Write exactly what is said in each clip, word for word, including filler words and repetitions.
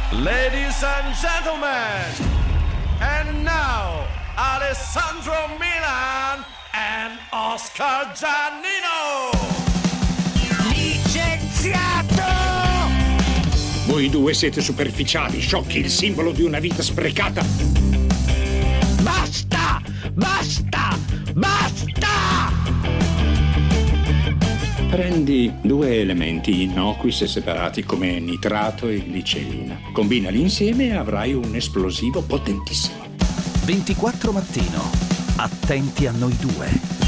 Ladies and gentlemen, and now Alessandro Milan and Oscar Giannino. Licenziato! Voi due siete superficiali, sciocchi, il simbolo di una vita sprecata. Basta! Basta! Basta! Prendi due elementi innocui se separati come nitrato e glicerina. Combinali insieme e avrai un esplosivo potentissimo. ventiquattro mattino. Attenti a noi due.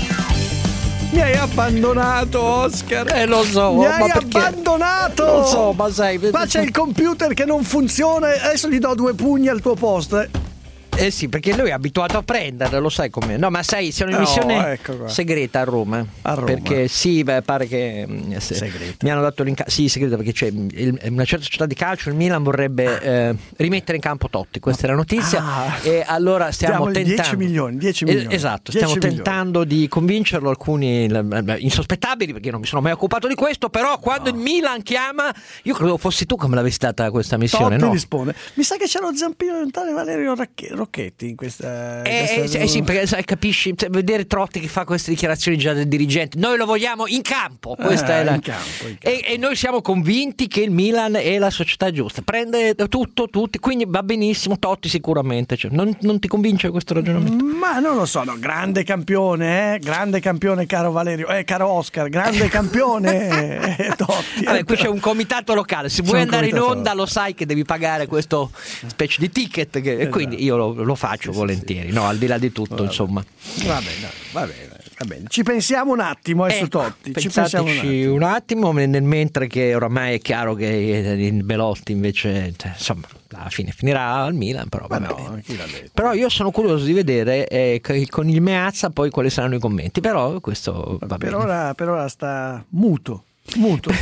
Mi hai abbandonato, Oscar. Eh, lo so. Mi ma hai perché? abbandonato. Lo so, ma sai. Ma c'è il computer che non funziona. Adesso gli do due pugni al tuo posto. Eh, Eh sì, perché lui è abituato a prendere, lo sai com'è. No, ma sai, siamo in missione Oh, ecco qua. segreta a Roma. A Roma. Perché sì, beh, pare che mm, se- Segreta. mi hanno dato l'incarico. Sì, segreta, perché c'è il- una certa società di calcio, il Milan vorrebbe eh, rimettere in campo Totti. Questa è la notizia. Ah. E allora stiamo Diamogli tentando. dieci milioni, dieci Eh, milioni. esatto, dieci stiamo milioni. tentando di convincerlo. Alcuni eh, insospettabili, perché io non mi sono mai occupato di questo. Però quando il Milan chiama, io credo fossi tu che me l'avessi data questa missione, Totti no? risponde. Mi sa che c'è lo zampino di un tale Valerio Racche- Rocchetti in questa. Eh, questa- eh, sì, perché sai, capisci, cioè, vedere Trotti che fa queste dichiarazioni già del dirigente, noi lo vogliamo in campo, questa Eh, è la... in campo, in campo. E, e noi siamo convinti che il Milan è la società giusta, prende tutto, tutti, quindi va benissimo. Totti sicuramente, cioè, non, non ti convince questo ragionamento? Ma non lo so, no, grande campione, eh? Grande campione, caro Valerio, eh, caro Oscar, grande campione, eh, Totti. Vabbè, eh, qui c'è un comitato locale, se C'è vuoi un andare in comitato onda lo sai che devi pagare questo specie di ticket che- e quindi io lo, lo faccio Sì, sì, volentieri, no, al di là di tutto, insomma. Va bene, va bene, va bene. Ci pensiamo un attimo, eh, su Ecco, Totti. Ci pensiamo un pensateci attimo. un attimo, nel mentre che oramai è chiaro che il Belotti invece, cioè, insomma, alla fine finirà al Milan, però va Ma no, bene. chi l'ha detto? Però io sono curioso di vedere eh, che- con il Meazza poi quali saranno i commenti, però questo va Per bene. ora, per ora sta muto. Muto.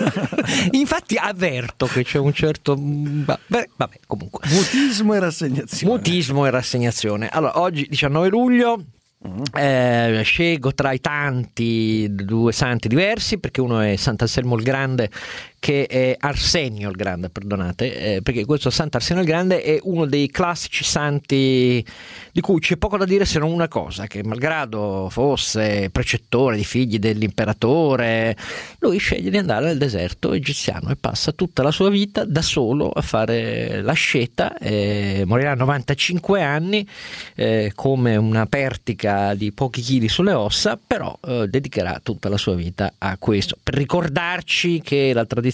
Infatti avverto che c'è un certo va- beh, vabbè, comunque. Mutismo e rassegnazione. Mutismo e rassegnazione. Allora, oggi diciannove luglio eh, scelgo tra i tanti due santi diversi, perché uno è Sant'Anselmo il Grande, che è Arsenio il Grande, perdonate, eh, perché questo Sant'Arsenio il Grande è uno dei classici santi di cui c'è poco da dire se non una cosa, che malgrado fosse precettore di figli dell'imperatore, lui sceglie di andare nel deserto egiziano e passa tutta la sua vita da solo a fare l'asceta, e morirà a novantacinque anni eh, come una pertica di pochi chili sulle ossa, però eh, dedicherà tutta la sua vita a questo, per ricordarci che la tradizione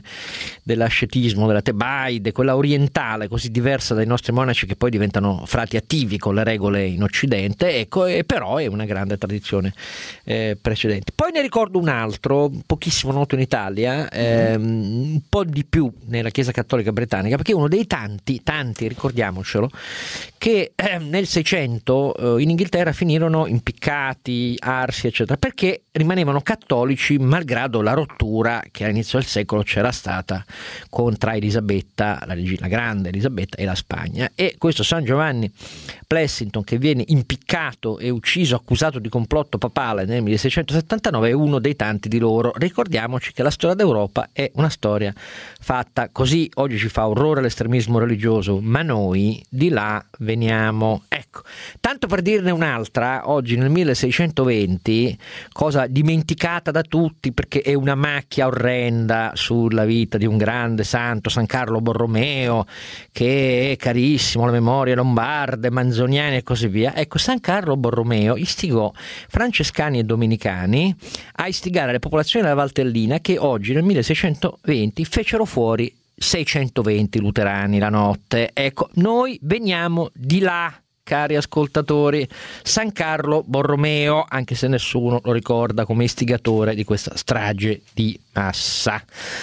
dell'ascetismo, della Tebaide, quella orientale così diversa dai nostri monaci che poi diventano frati attivi con le regole in Occidente, ecco, e però è una grande tradizione eh, precedente. Poi ne ricordo un altro, pochissimo noto in Italia, ehm, un po' di più nella Chiesa Cattolica Britannica, perché è uno dei tanti, tanti, ricordiamocelo, che eh, nel Seicento eh, in Inghilterra finirono impiccati, arsi, eccetera, perché rimanevano cattolici malgrado la rottura che all'inizio del secolo c'era stata con tra Elisabetta, la regina grande Elisabetta, e la Spagna. E questo San Giovanni Plessington, che viene impiccato e ucciso accusato di complotto papale nel milleseicentosettantanove, è uno dei tanti di loro. Ricordiamoci che la storia d'Europa è una storia fatta così. Oggi ci fa orrore l'estremismo religioso, ma noi di là veniamo. Ecco, tanto per dirne un'altra, oggi nel milleseicentoventi, cosa dimenticata da tutti perché è una macchia orrenda sulla vita di un grande santo, San Carlo Borromeo, che è carissimo alle memorie lombarde, manzoniane e così via. Ecco, San Carlo Borromeo istigò francescani e domenicani a istigare le popolazioni della Valtellina, che oggi nel milleseicentoventi fecero fuori seicentoventi luterani la notte. Ecco, noi veniamo di là, cari ascoltatori. San Carlo Borromeo, anche se nessuno lo ricorda come istigatore di questa strage di massa.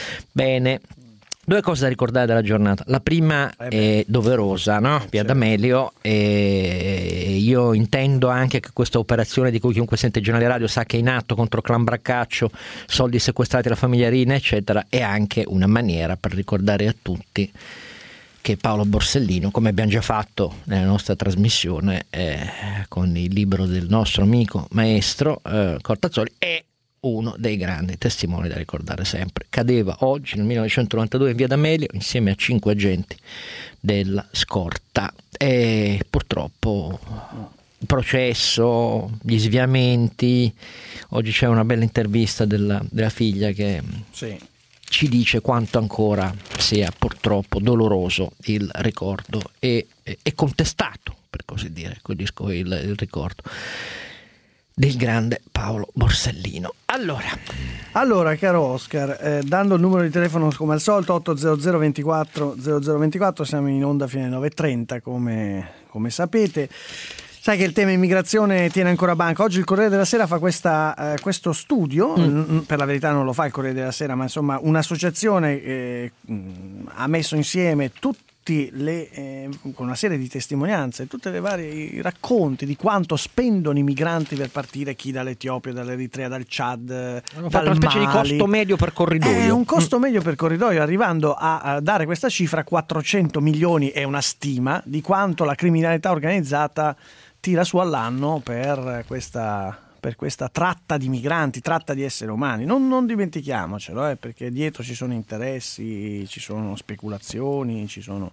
Bene, due cose da ricordare della giornata. La prima è doverosa, no? Via D'Amelio, e io intendo anche che questa operazione, di cui chiunque sente il giornale radio sa che è in atto contro il clan Braccaccio, soldi sequestrati alla famiglia Rina, eccetera, è anche una maniera per ricordare a tutti che Paolo Borsellino, come abbiamo già fatto nella nostra trasmissione eh, con il libro del nostro amico maestro eh, Cortazzoli, è uno dei grandi testimoni da ricordare sempre. Cadeva oggi nel millenovecentonovantadue in via D'Amelio insieme a cinque agenti della scorta e purtroppo il processo, gli sviamenti. Oggi c'è una bella intervista della, della figlia che sì. ci dice quanto ancora sia purtroppo doloroso il ricordo e, e, e contestato, per così dire, il, il ricordo del grande Paolo Borsellino. Allora, allora caro Oscar, eh, dando il numero di telefono come al solito otto zero zero ventiquattro zero zero ventiquattro, siamo in onda fino alle nove e trenta come, come sapete. Sai che il tema immigrazione tiene ancora banca. Oggi il Corriere della Sera fa questa, eh, questo studio, mm. per la verità non lo fa il Corriere della Sera, ma insomma un'associazione eh, ha messo insieme tutti le eh, con una serie di testimonianze, tutte le varie racconti di quanto spendono i migranti per partire, chi dall'Etiopia, dall'Eritrea, dal Chad, hanno fatto una specie di costo medio per corridoio. È un costo mm. medio per corridoio, arrivando a, a dare questa cifra, quattrocento milioni è una stima di quanto la criminalità organizzata tira su all'anno per questa, per questa tratta di migranti, tratta di esseri umani. Non, non dimentichiamocelo, eh, perché dietro ci sono interessi, ci sono speculazioni, ci sono,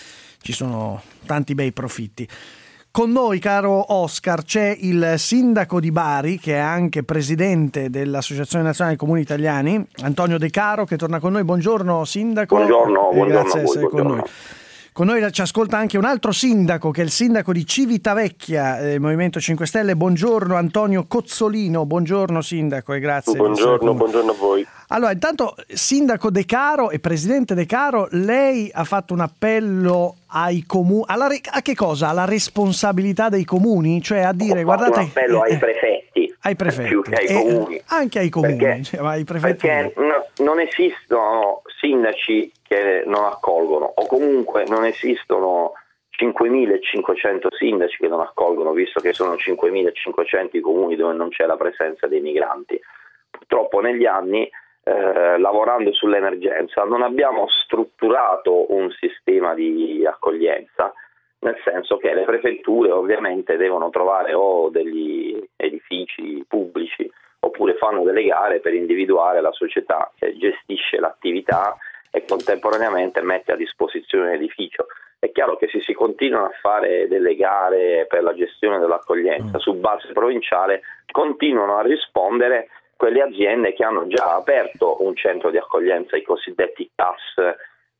ci sono tanti bei profitti. Con noi, caro Oscar, c'è il sindaco di Bari, che è anche presidente dell'Associazione Nazionale dei Comuni Italiani, Antonio De Caro, che torna con noi. Buongiorno sindaco. Buongiorno, buongiorno grazie di essere buongiorno. con noi. Con noi ci ascolta anche un altro sindaco, che è il sindaco di Civitavecchia, eh, Movimento cinque Stelle. Buongiorno Antonio Cozzolino. Buongiorno sindaco e grazie. Buongiorno, buongiorno a voi. Allora, intanto, sindaco De Caro e presidente De Caro, lei ha fatto un appello ai comuni, alla re- a che cosa? Alla responsabilità dei comuni? Cioè a dire, Ho guardate... un appello ai prefetti. Ai prefetti. Più che ai e comuni. Anche ai comuni. Perché, cioè, ai prefetti perché no, non esistono sindaci che non accolgono, o comunque non esistono cinquemilacinquecento sindaci che non accolgono, visto che sono cinquemilacinquecento i comuni dove non c'è la presenza dei migranti. Purtroppo negli anni, eh, lavorando sull'emergenza, non abbiamo strutturato un sistema di accoglienza, nel senso che le prefetture ovviamente devono trovare o degli edifici pubblici oppure fanno delle gare per individuare la società che gestisce l'attività e contemporaneamente mette a disposizione l'edificio. È chiaro che se si continuano a fare delle gare per la gestione dell'accoglienza mm. su base provinciale, continuano a rispondere quelle aziende che hanno già aperto un centro di accoglienza, i cosiddetti C A S,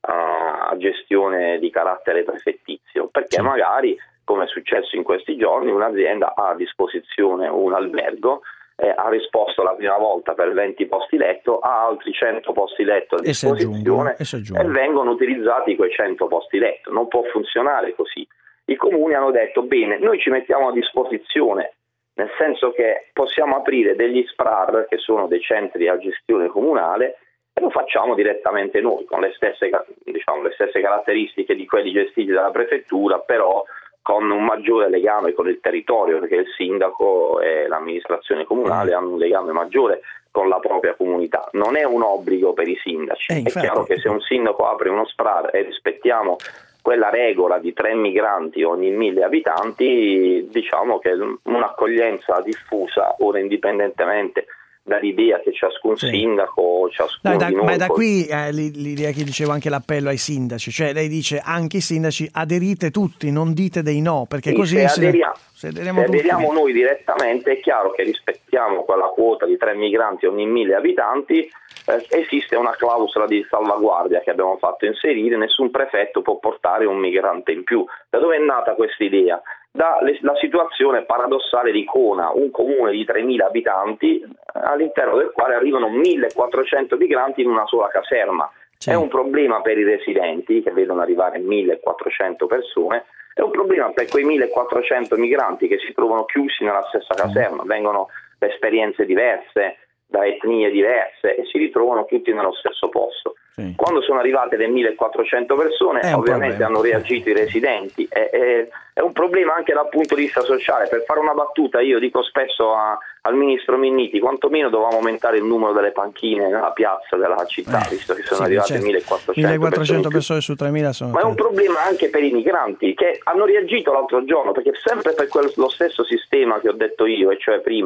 a gestione di carattere prefettizio, perché magari, come è successo in questi giorni, un'azienda ha a disposizione un albergo, eh, ha risposto la prima volta per venti posti letto, ha altri cento posti letto a disposizione e, e vengono utilizzati quei cento posti letto. Non può funzionare così. I comuni hanno detto: bene, noi ci mettiamo a disposizione, nel senso che possiamo aprire degli S P R A R, che sono dei centri a gestione comunale, e lo facciamo direttamente noi, con le stesse, diciamo, le stesse caratteristiche di quelli gestiti dalla prefettura, però con un maggiore legame con il territorio, perché il sindaco e l'amministrazione comunale hanno un legame maggiore con la propria comunità. Non è un obbligo per i sindaci. Eh, è chiaro che se un sindaco apre uno S P R A R e rispettiamo quella regola di tre migranti ogni mille abitanti, diciamo che un'accoglienza diffusa, ora indipendentemente dall'idea che ciascun sì. sindaco, ciascuno da, di noi... Ma da qui eh, l'idea che dicevo anche l'appello ai sindaci, cioè lei dice anche i sindaci aderite tutti, non dite dei no, perché sì, così se aderiamo, se aderiamo, se aderiamo tutti... noi direttamente è chiaro che rispettiamo quella quota di tre migranti ogni mille abitanti, eh, esiste una clausola di salvaguardia che abbiamo fatto inserire: nessun prefetto può portare un migrante in più. Da dove è nata questa idea? Dalla situazione paradossale di Cona, un comune di tremila abitanti all'interno del quale arrivano millequattrocento migranti in una sola caserma. Sì. È un problema per i residenti, che vedono arrivare millequattrocento persone, è un problema per quei millequattrocento migranti che si trovano chiusi nella stessa caserma, vengono da esperienze diverse, da etnie diverse e si ritrovano tutti nello stesso posto. Sì. Quando sono arrivate le millequattrocento persone, ovviamente problema. hanno reagito i residenti. È, è, è un problema anche dal punto di vista sociale. Per fare una battuta, io dico spesso a, al ministro Minniti: quantomeno dovevamo aumentare il numero delle panchine nella piazza della città, eh, visto che sono sì, arrivate certo. millequattrocento, millequattrocento persone su tremila sono. Ma è un problema anche per i migranti, che hanno reagito l'altro giorno, perché sempre per quel, lo stesso sistema che ho detto io, e cioè prima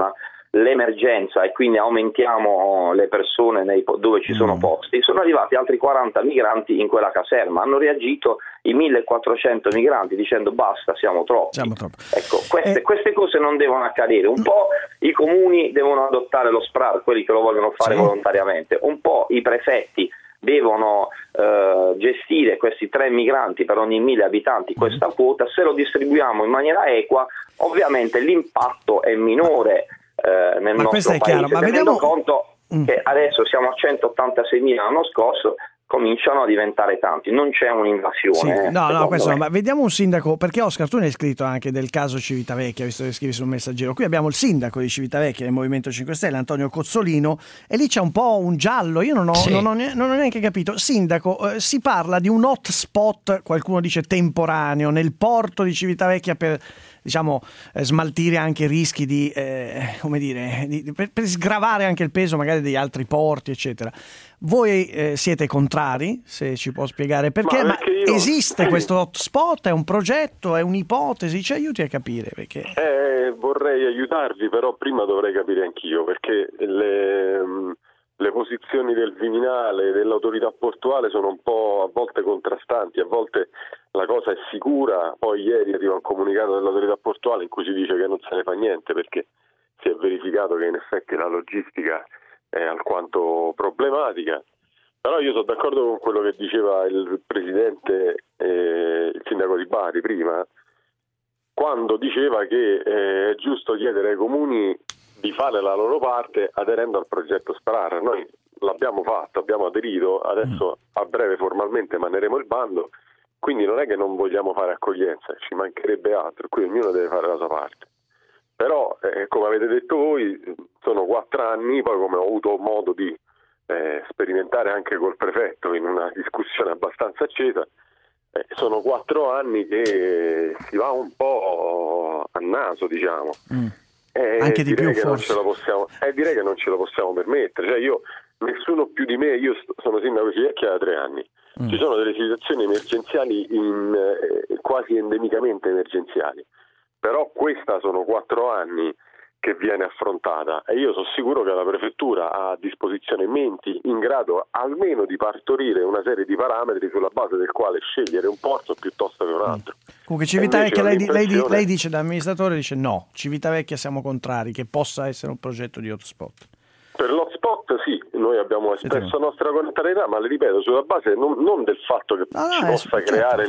l'emergenza e quindi aumentiamo le persone nei, dove ci sono posti, sono arrivati altri quaranta migranti in quella caserma, hanno reagito i millequattrocento migranti dicendo basta, siamo troppi. Siamo troppi. Ecco, queste, eh. queste cose non devono accadere, un po' i comuni devono adottare lo S P R A R, quelli che lo vogliono fare sì. volontariamente, un po' i prefetti devono eh, gestire questi tre migranti per ogni mille abitanti, questa quota, se lo distribuiamo in maniera equa ovviamente l'impatto è minore eh, nel ma nostro è paese, chiaro, ma tenendo vediamo... conto mm. che adesso siamo a centottantaseimila l'anno scorso, cominciano a diventare tanti, non c'è un'invasione. Sì, eh, no, no, questo me. no, ma vediamo un sindaco, perché Oscar, tu ne hai scritto anche del caso Civitavecchia, visto che scrivi sul Messaggero. Qui abbiamo il sindaco di Civitavecchia del Movimento cinque Stelle, Antonio Cozzolino, e lì c'è un po' un giallo, io non ho, sì. non ho, ne- non ho neanche capito. Sindaco, eh, si parla di un hotspot, qualcuno dice temporaneo, nel porto di Civitavecchia per, diciamo, eh, smaltire anche rischi di, eh, come dire, di, per, per sgravare anche il peso magari degli altri porti, eccetera. Voi eh, siete contrari, se ci può spiegare perché, ma, perché ma io... esiste sì. questo hotspot, è un progetto, è un'ipotesi, ci aiuti a capire perché... Eh, vorrei aiutarvi, però prima dovrei capire anch'io, perché le, le posizioni del Viminale e dell'autorità portuale sono un po' a volte contrastanti, a volte la cosa è sicura, poi ieri arriva un comunicato dell'autorità portuale in cui si dice che non se ne fa niente perché si è verificato che in effetti la logistica è alquanto problematica, però io sono d'accordo con quello che diceva il presidente, eh, il sindaco di Bari prima, quando diceva che eh, è giusto chiedere ai comuni di fare la loro parte aderendo al progetto S P R A R. Noi l'abbiamo fatto, abbiamo aderito, adesso a breve formalmente emaneremo il bando, quindi non è che non vogliamo fare accoglienza, ci mancherebbe altro, qui ognuno deve fare la sua parte. Però, eh, come avete detto voi, sono quattro anni, poi come ho avuto modo di eh, sperimentare anche col prefetto in una discussione abbastanza accesa, eh, sono quattro anni che si va un po' a naso, diciamo. Mm. Eh, anche di più, che non forse. ce lo possiamo, eh, direi che non ce lo possiamo permettere. Cioè io, nessuno più di me, io sono sindaco di Civitavecchia da tre anni. Mm. Ci sono delle situazioni emergenziali in, eh, quasi endemicamente emergenziali. Però questa sono quattro anni che viene affrontata e io sono sicuro che la prefettura ha a disposizione menti in grado almeno di partorire una serie di parametri sulla base del quale scegliere un porto piuttosto che un altro. Comunque Civitavecchia, lei, lei, lei dice da amministratore, dice no, Civitavecchia siamo contrari, che possa essere un progetto di hotspot. Per l'hotspot sì, noi abbiamo espresso la nostra contrarietà, ma le ripeto, sulla base non, non del fatto che ah, ci possa certo. creare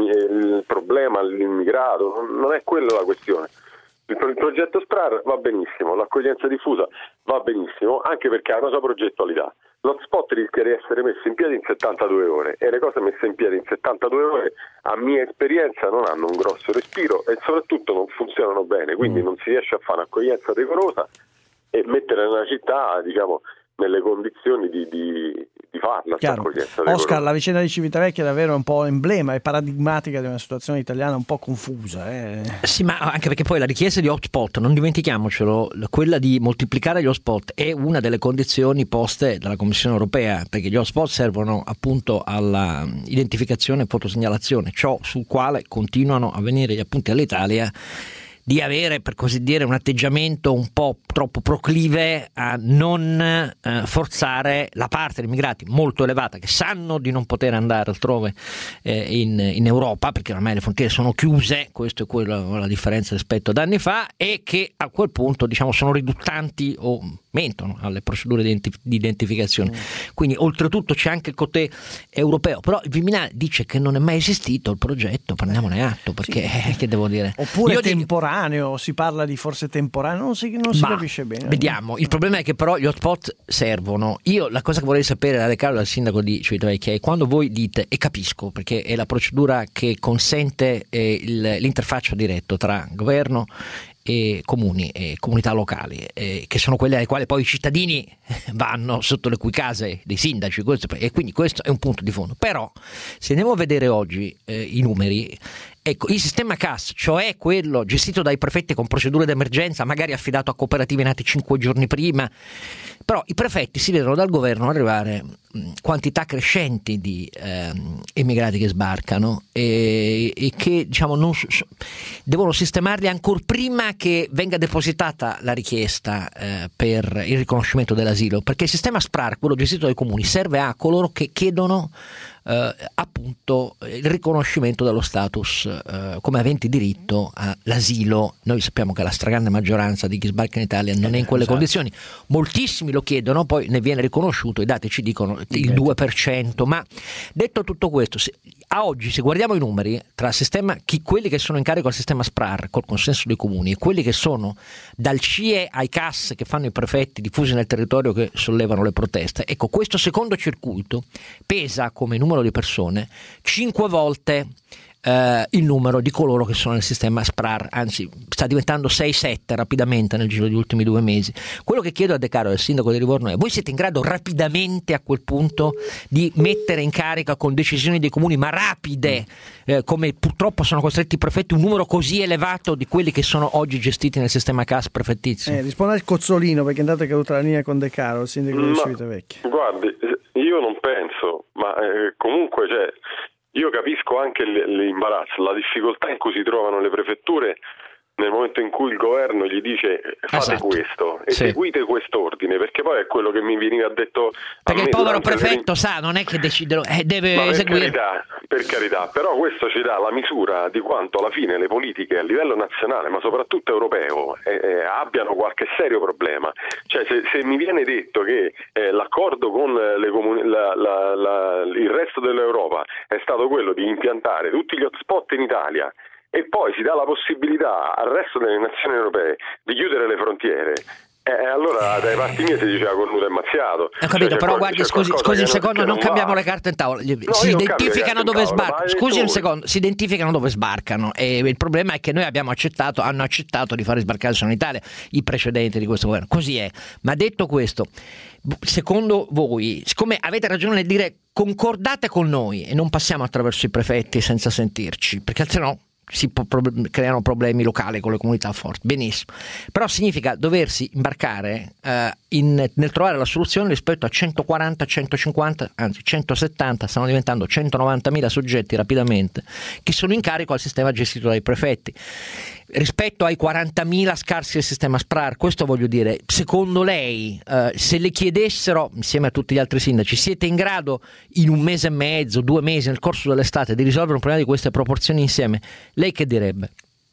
il problema all'immigrato, non, non è quella la questione. Il, il progetto S P R A R va benissimo, l'accoglienza diffusa va benissimo, anche perché ha una sua progettualità. L'hotspot rischia di essere messo in piedi in settantadue ore e le cose messe in piedi in settantadue ore, a mia esperienza, non hanno un grosso respiro e soprattutto non funzionano bene, quindi mm. non si riesce a fare un'accoglienza decorosa e mettere nella città, diciamo, nelle condizioni di, di, di farla. Oscar, la vicenda di Civitavecchia è davvero un po' emblema e paradigmatica di una situazione italiana un po' confusa. Eh. Sì, ma anche perché poi la richiesta di hotspot, non dimentichiamocelo, quella di moltiplicare gli hotspot è una delle condizioni poste dalla Commissione europea, perché gli hotspot servono appunto alla identificazione e fotosegnalazione, ciò sul quale continuano a venire gli appunti all'Italia di avere, per così dire, un atteggiamento un po' troppo proclive a non eh, forzare la parte dei immigrati molto elevata che sanno di non poter andare altrove eh, in, in Europa, perché ormai le frontiere sono chiuse, questo è quello, la differenza rispetto ad anni fa, e che a quel punto, diciamo, sono riduttanti o mentono alle procedure di, identif- di identificazione. Mm. Quindi oltretutto c'è anche il côté europeo, però il Viminale dice che non è mai esistito il progetto, prendiamone atto, perché sì. che devo dire? Oppure Io temporaneo, si parla di forse temporaneo, non si, non si capisce bene. Vediamo, il problema è che però gli hotspot servono. Io la cosa che vorrei sapere da Riccardo, dal sindaco di Civitavecchia, è quando voi dite, e capisco perché è la procedura che consente eh, il, l'interfaccio diretto tra governo e comuni e comunità locali, eh, che sono quelle alle quali poi i cittadini vanno, sotto le cui case dei sindaci, questo, e quindi questo è un punto di fondo. Però se andiamo a vedere oggi eh, i numeri, Ecco, il sistema C A S, cioè quello gestito dai prefetti con procedure d'emergenza, magari affidato a cooperative nate cinque giorni prima, però i prefetti si vedono dal governo arrivare mh, quantità crescenti di eh, immigrati che sbarcano e, e che diciamo non devono sistemarli ancora prima che venga depositata la richiesta eh, per il riconoscimento dell'asilo, perché il sistema SPRAR, quello gestito dai comuni, serve a coloro che chiedono Uh, appunto il riconoscimento dello status uh, come aventi diritto all'asilo. Noi sappiamo che la stragrande maggioranza di chi sbarca in Italia non è in quelle esatto. condizioni, moltissimi lo chiedono, poi ne viene riconosciuto, i dati ci dicono il due per cento, ma detto tutto questo, se, a oggi se guardiamo i numeri tra sistema, chi, quelli che sono in carico al sistema SPRAR col consenso dei comuni e quelli che sono dal C I E ai C A S che fanno i prefetti diffusi nel territorio che sollevano le proteste, ecco, questo secondo circuito pesa come numero di persone cinque volte eh, il numero di coloro che sono nel sistema SPRAR, anzi sta diventando sei sette rapidamente nel giro degli ultimi due mesi. Quello che chiedo a De Caro, il sindaco di Livorno, è: voi siete in grado rapidamente a quel punto di mettere in carica con decisioni dei comuni, ma rapide, eh, come purtroppo sono costretti i prefetti, un numero così elevato di quelli che sono oggi gestiti nel sistema C A S prefettizio? Eh, risponda al Cozzolino, perché intanto è caduta la linea con De Caro, il sindaco di Civitavecchia. Guardi, io non penso, ma eh, comunque cioè, io capisco anche l'imbarazzo, la difficoltà in cui si trovano le prefetture nel momento in cui il governo gli dice fate esatto. questo, eseguite sì. quest'ordine, perché poi è quello che mi veniva detto. Perché il povero prefetto le... sa, non è che decide, eh, deve Ma eseguire. Per carità, per carità, però questo ci dà la misura di quanto alla fine le politiche a livello nazionale, ma soprattutto europeo, eh, eh, abbiano qualche serio problema. Cioè se, se mi viene detto che eh, l'accordo con le comuni- la, la, la, il resto dell'Europa è stato quello di impiantare tutti gli hotspot in Italia, e poi si dà la possibilità al resto delle nazioni europee di chiudere le frontiere, e eh, allora dai parti mie si diceva cornuto e mazziato. Ho capito, cioè, però qual- guardi, scusi, scusi un secondo, non, non cambiamo le carte in tavola. No, si identificano dove sbarcano. Scusi un secondo, si identificano dove sbarcano, e il problema è che noi abbiamo accettato, hanno accettato di fare sbarcare solo in Italia i precedenti di questo governo. Così è. Ma detto questo, secondo voi, siccome avete ragione nel dire concordate con noi e non passiamo attraverso i prefetti senza sentirci, perché altrimenti si po- creano problemi locali con le comunità forti, benissimo, però significa doversi imbarcare eh, in, nel trovare la soluzione rispetto a centoquaranta, centocinquanta, anzi centosettanta, stanno diventando centonovantamila soggetti rapidamente che sono in carico al sistema gestito dai prefetti rispetto ai quarantamila scarsi del sistema SPRAR. Questo voglio dire, secondo lei eh, se le chiedessero insieme a tutti gli altri sindaci, siete in grado in un mese e mezzo, due mesi nel corso dell'estate di risolvere un problema di queste proporzioni insieme, lei che direbbe?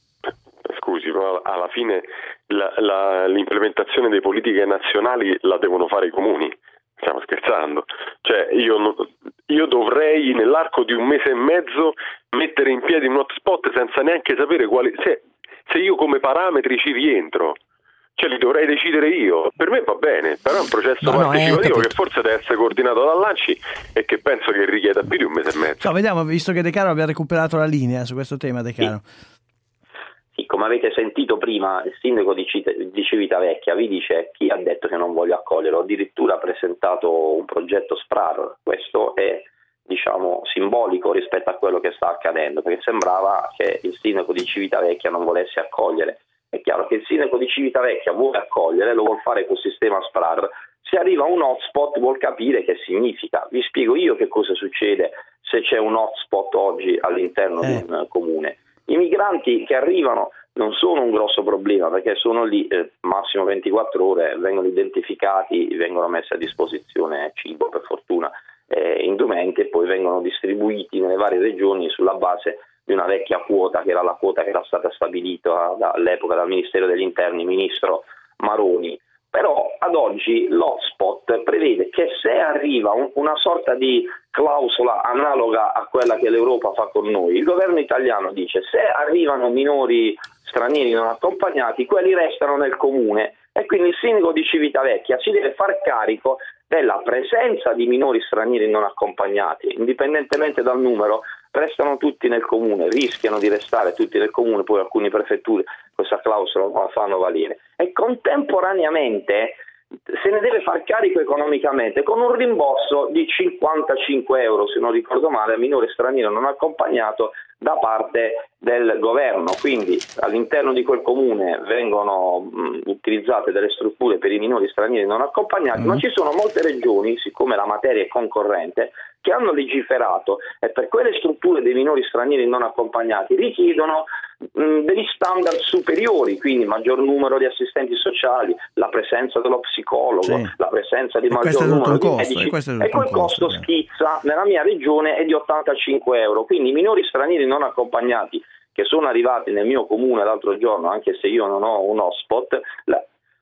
Scusi, ma alla fine la, la, l'implementazione delle politiche nazionali la devono fare i comuni. Stiamo scherzando? Cioè io, io dovrei nell'arco di un mese e mezzo mettere in piedi un hotspot senza neanche sapere quali, se, se io come parametri ci rientro, cioè li dovrei decidere io. Per me va bene, però è un processo no, partecipativo no, che forse deve essere coordinato dall'ANCI e che penso che richieda più di un mese e mezzo. No, vediamo, visto che De Caro abbia recuperato la linea su questo tema. De Caro. Sì. Sì, come avete sentito prima, il sindaco di, Cite, di Civitavecchia vi dice: chi ha detto che non voglio accogliere? Ho addirittura presentato un progetto SPRAR. Questo è, diciamo, simbolico rispetto a quello che sta accadendo, perché sembrava che il sindaco di Civitavecchia non volesse accogliere. È chiaro che il sindaco di Civitavecchia vuole accogliere, lo vuol fare col sistema SPRAR. Se arriva un hotspot vuol capire che significa. Vi spiego io che cosa succede se c'è un hotspot oggi all'interno eh. di un comune. I migranti che arrivano non sono un grosso problema, perché sono lì eh, massimo ventiquattro ore, vengono identificati, vengono messi a disposizione cibo, per fortuna, eh, indumenti, e poi vengono distribuiti nelle varie regioni sulla base di una vecchia quota, che era la quota che era stata stabilita all'epoca dal Ministero degli Interni, ministro Maroni. Però ad oggi l'hotspot prevede che se arriva un, una sorta di clausola analoga a quella che l'Europa fa con noi, il governo italiano dice: se arrivano minori stranieri non accompagnati, quelli restano nel comune, e quindi il sindaco di Civitavecchia si deve far carico della presenza di minori stranieri non accompagnati, indipendentemente dal numero, restano tutti nel comune, rischiano di restare tutti nel comune, poi alcune prefetture questa clausola la fanno valere, e contemporaneamente se ne deve far carico economicamente con un rimborso di cinquantacinque euro, se non ricordo male, al minore straniero non accompagnato da parte del governo. Quindi all'interno di quel comune vengono mh, utilizzate delle strutture per i minori stranieri non accompagnati, mm. ma ci sono molte regioni, siccome la materia è concorrente, che hanno legiferato e per quelle strutture dei minori stranieri non accompagnati richiedono mh, degli standard superiori, quindi maggior numero di assistenti sociali, la presenza dello psicologo, sì. la presenza di e maggior numero di costo, medici, e, e quel costo, costo schizza nella mia regione è di ottantacinque euro. Quindi i minori stranieri non accompagnati che sono arrivati nel mio comune l'altro giorno, anche se io non ho un hotspot, la,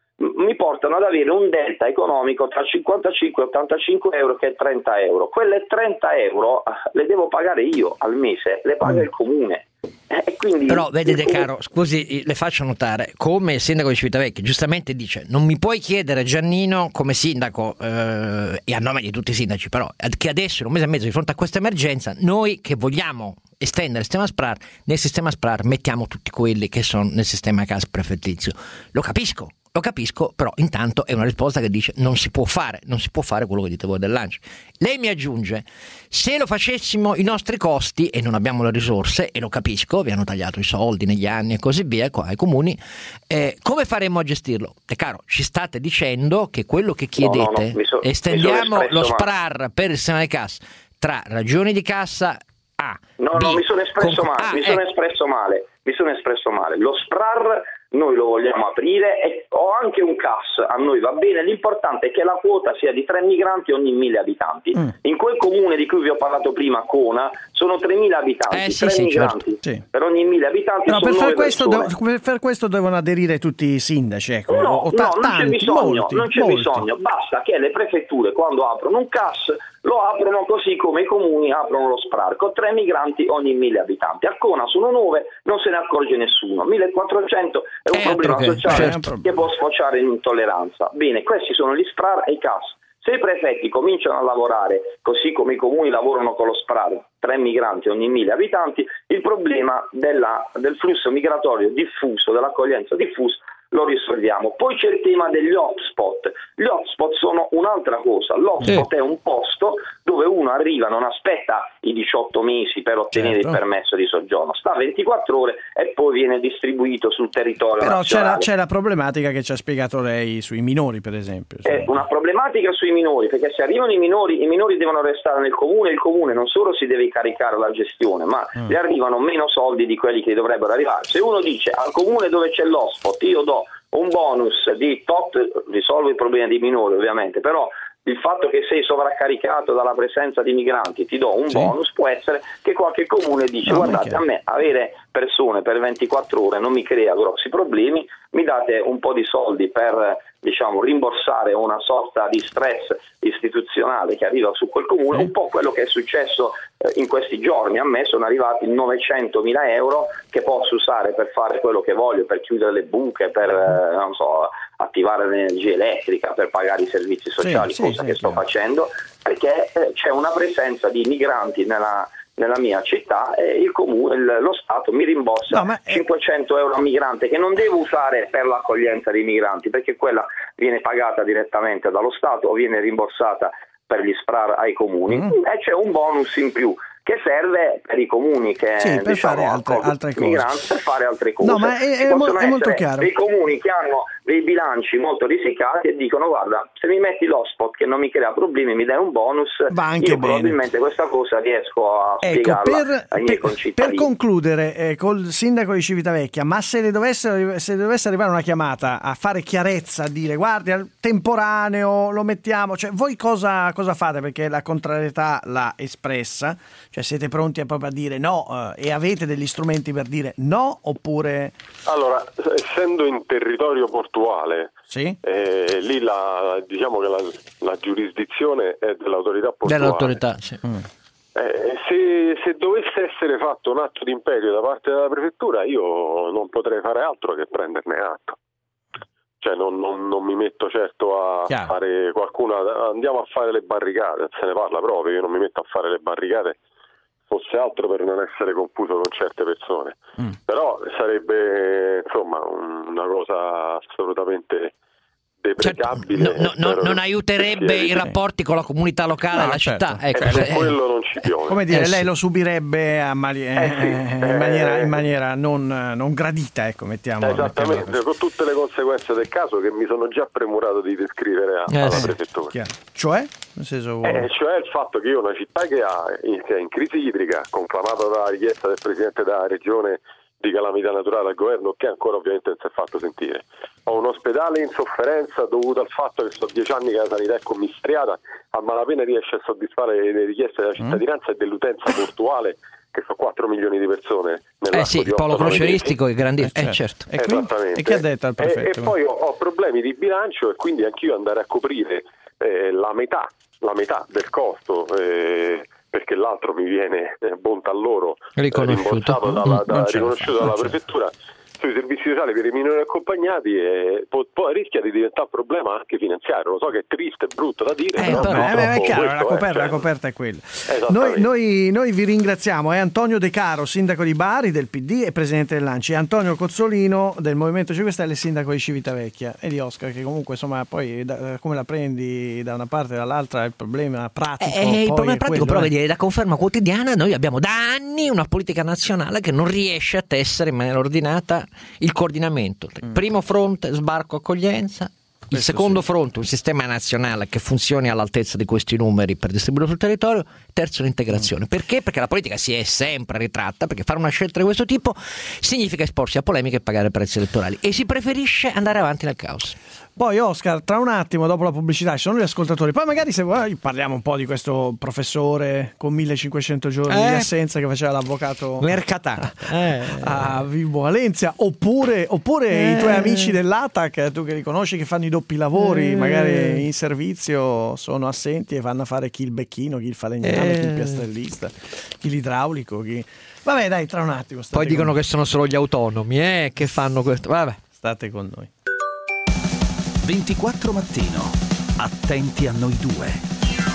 mi portano ad avere un delta economico tra cinquantacinque e ottantacinque euro, che è trenta euro. Quelle trenta euro le devo pagare io al mese, le paga mm. il comune. E quindi però vedete caro, scusi, le faccio notare, come sindaco di Civitavecchia giustamente dice, non mi puoi chiedere Giannino come sindaco eh, e a nome di tutti i sindaci, però che adesso in un mese e mezzo di fronte a questa emergenza noi che vogliamo estendere il sistema SPRAR, nel sistema SPRAR mettiamo tutti quelli che sono nel sistema C A S prefettizio. Lo capisco, lo capisco, però intanto è una risposta che dice non si può fare, non si può fare quello che dite voi dell'A N C I. Lei mi aggiunge, se lo facessimo i nostri costi e non abbiamo le risorse, e lo capisco, vi hanno tagliato i soldi negli anni e così via qua ai comuni, eh, come faremo a gestirlo? E caro, ci state dicendo che quello che chiedete, no, no, no. So, estendiamo lo SPRAR male. Per il sistema di cassa tra ragioni di cassa A, no, B, no, mi sono espresso com- male, ah, mi eh. sono espresso male, mi sono espresso male. Lo SPRAR noi lo vogliamo aprire e ho anche un C A S, a noi va bene, l'importante è che la quota sia di tre migranti ogni mille abitanti. Mm. In quel comune di cui vi ho parlato prima, Cona, sono tremila abitanti, eh, sì, tre sì, migranti certo. sì. per ogni mille abitanti. No, sono per, fare questo persone. do, per fare questo devono aderire tutti i sindaci, ecco. No, o ta- no, non tanti, c'è bisogno, molti, non c'è molti. bisogno, basta che le prefetture quando aprono un C A S lo aprono così come i comuni aprono lo SPRAR, con tre migranti ogni mille abitanti. A Cona sono nove, non se ne accorge nessuno, millequattrocento è un eh, problema che, sociale certo. che può sfociare in intolleranza. Bene, questi sono gli SPRAR e i C A S. Se i prefetti cominciano a lavorare così come i comuni lavorano con lo SPRAR, tre migranti ogni mille abitanti, il problema della, del flusso migratorio diffuso, dell'accoglienza diffusa, lo risolviamo. Poi c'è il tema degli hotspot. Gli hotspot sono un'altra cosa. L'hotspot sì. è un posto dove uno arriva, non aspetta i diciotto mesi per ottenere certo. il permesso di soggiorno, sta ventiquattro ore e poi viene distribuito sul territorio Però nazionale. Però c'è, c'è la problematica che ci ha spiegato lei sui minori, per esempio. Sì. È una problematica sui minori, perché se arrivano i minori, i minori devono restare nel comune, il comune non solo si deve caricare la gestione, ma mm. gli arrivano meno soldi di quelli che dovrebbero arrivare. Se uno dice al comune dove c'è l'hotspot io do un bonus di tot, risolve i problemi dei minori ovviamente, però il fatto che sei sovraccaricato dalla presenza di migranti ti do un sì. bonus, può essere che qualche comune dice no, guardate, a me avere persone per ventiquattro ore non mi crea grossi problemi, mi date un po' di soldi per diciamo rimborsare una sorta di stress istituzionale che arriva su quel comune, sì. un po' quello che è successo eh, in questi giorni. A me sono arrivati novecentomila euro che posso usare per fare quello che voglio, per chiudere le buche, per eh, non so, attivare l'energia elettrica, per pagare i servizi sociali, sì, cosa sì, che sì, sto chiaro. facendo, perché eh, c'è una presenza di migranti nella nella mia città e il comune, il, lo Stato mi rimborsa no, ma... cinquecento euro a migrante che non devo usare per l'accoglienza dei migranti, perché quella viene pagata direttamente dallo Stato o viene rimborsata per gli SPRAR ai comuni mm. e c'è un bonus in più che serve per i comuni che sì, per diciamo, fare altre, altre cose migranti, per fare altre cose. No, ma è, è, mo- è molto chiaro. Dei comuni che hanno dei bilanci molto risicati e dicono guarda, se mi metti l'hotspot che non mi crea problemi, mi dai un bonus, va anche io bene. Probabilmente questa cosa riesco a ecco, spiegarla per, ai miei per, concittadini. Per concludere eh, col sindaco di Civitavecchia, ma se le dovesse, se dovesse arrivare una chiamata a fare chiarezza, a dire guardi al temporaneo lo mettiamo, cioè voi cosa, cosa fate? Perché la contrarietà l'ha espressa, cioè siete pronti a proprio a dire no eh, e avete degli strumenti per dire no oppure... Allora, essendo in territorio portuale, sì? eh, lì la, diciamo che la, la giurisdizione è dell'autorità portuale. Dell'autorità, sì. Mm. Eh, se, se dovesse essere fatto un atto di imperio da parte della prefettura, io non potrei fare altro che prenderne atto. Cioè non, non, non mi metto certo a Chiaro. fare qualcuno, andiamo a fare le barricate, se ne parla proprio, io non mi metto a fare le barricate, fosse altro per non essere confuso con certe persone. Mm. Però sarebbe insomma una cosa assolutamente deprecabile. Certo, no, no, no, non aiuterebbe i rapporti con la comunità locale e no, la certo. città. Ecco, eh, eh, quello non ci piove. Come dire, eh, lei sì. lo subirebbe a mali- eh, Eh, sì, in maniera, eh, in maniera non, non gradita, ecco, mettiamo. Esattamente, mettiamo con tutte le conseguenze del caso che mi sono già premurato di descrivere a- Eh, alla sì. prefettura. Chiaro. Cioè? Nel senso... Eh, cioè il fatto che io una città che, ha, che è in crisi idrica, conclamata dalla richiesta del Presidente della Regione di calamità naturale al governo, che ancora ovviamente non si è fatto sentire. Ho un ospedale in sofferenza dovuto al fatto che sono dieci anni che la sanità è commissariata, a malapena riesce a soddisfare le richieste della cittadinanza e dell'utenza portuale, che sono quattro milioni di persone nell'arco eh sì, di il polo otto nove croceristico è grandissimo. Eh, Eh, certo. E, qui- Esattamente. e che ha detto al prefetto? E, e poi ho, ho problemi di bilancio e quindi anch'io andare a coprire eh, la metà, la metà del costo, eh, perché l'altro mi viene eh, bontà loro Riconosciuto. eh, rimborsato dalla, Mm, da- non ce la riconosciuto fa, dalla non ce la fa. prefettura sui servizi sociali per i minori accompagnati, e po- poi rischia di diventare un problema anche finanziario. Lo so che è triste, è brutto da dire, Eh, però, però- Eh, beh, è purtroppo chiaro, questo la coperta, è, la cioè, coperta è quella. Esattamente. Noi, noi, noi vi ringraziamo. È Antonio De Caro, sindaco di Bari del P D e presidente dell'Anci, e Antonio Cozzolino del Movimento cinque Stelle, sindaco di Civitavecchia, e di Oscar, che comunque insomma poi da, come la prendi da una parte e dall'altra il problema pratico. Eh, il poi problema è pratico, quello, però, eh. vedi, da conferma quotidiana, noi abbiamo da anni una politica nazionale che non riesce a tessere in maniera ordinata il coordinamento. Primo fronte, sbarco, accoglienza. Il Questo secondo sì. fronte, un sistema nazionale che funzioni all'altezza di questi numeri per distribuirlo sul territorio. Terzo, l'integrazione. Perché? Perché la politica si è sempre ritratta, perché fare una scelta di questo tipo significa esporsi a polemiche e pagare prezzi elettorali, e si preferisce andare avanti nel caos. Poi Oscar, tra un attimo, dopo la pubblicità, ci sono gli ascoltatori. Poi magari se vuoi parliamo un po' di questo professore con millecinquecento giorni Eh. di assenza che faceva l'avvocato Mercatante. Eh. a Vibo Valencia, oppure, oppure Eh. i tuoi amici dell'A T A C, tu che li conosci, che fanno i doppi lavori, Eh. magari in servizio sono assenti e vanno a fare chi il becchino, chi il falegname, Eh. chi il piastrellista, chi l'idraulico, chi... Vabbè, dai, tra un attimo. State Poi dicono con... che sono solo gli autonomi eh, che fanno questo. Vabbè. State con noi. ventiquattro Mattino. Attenti a noi due.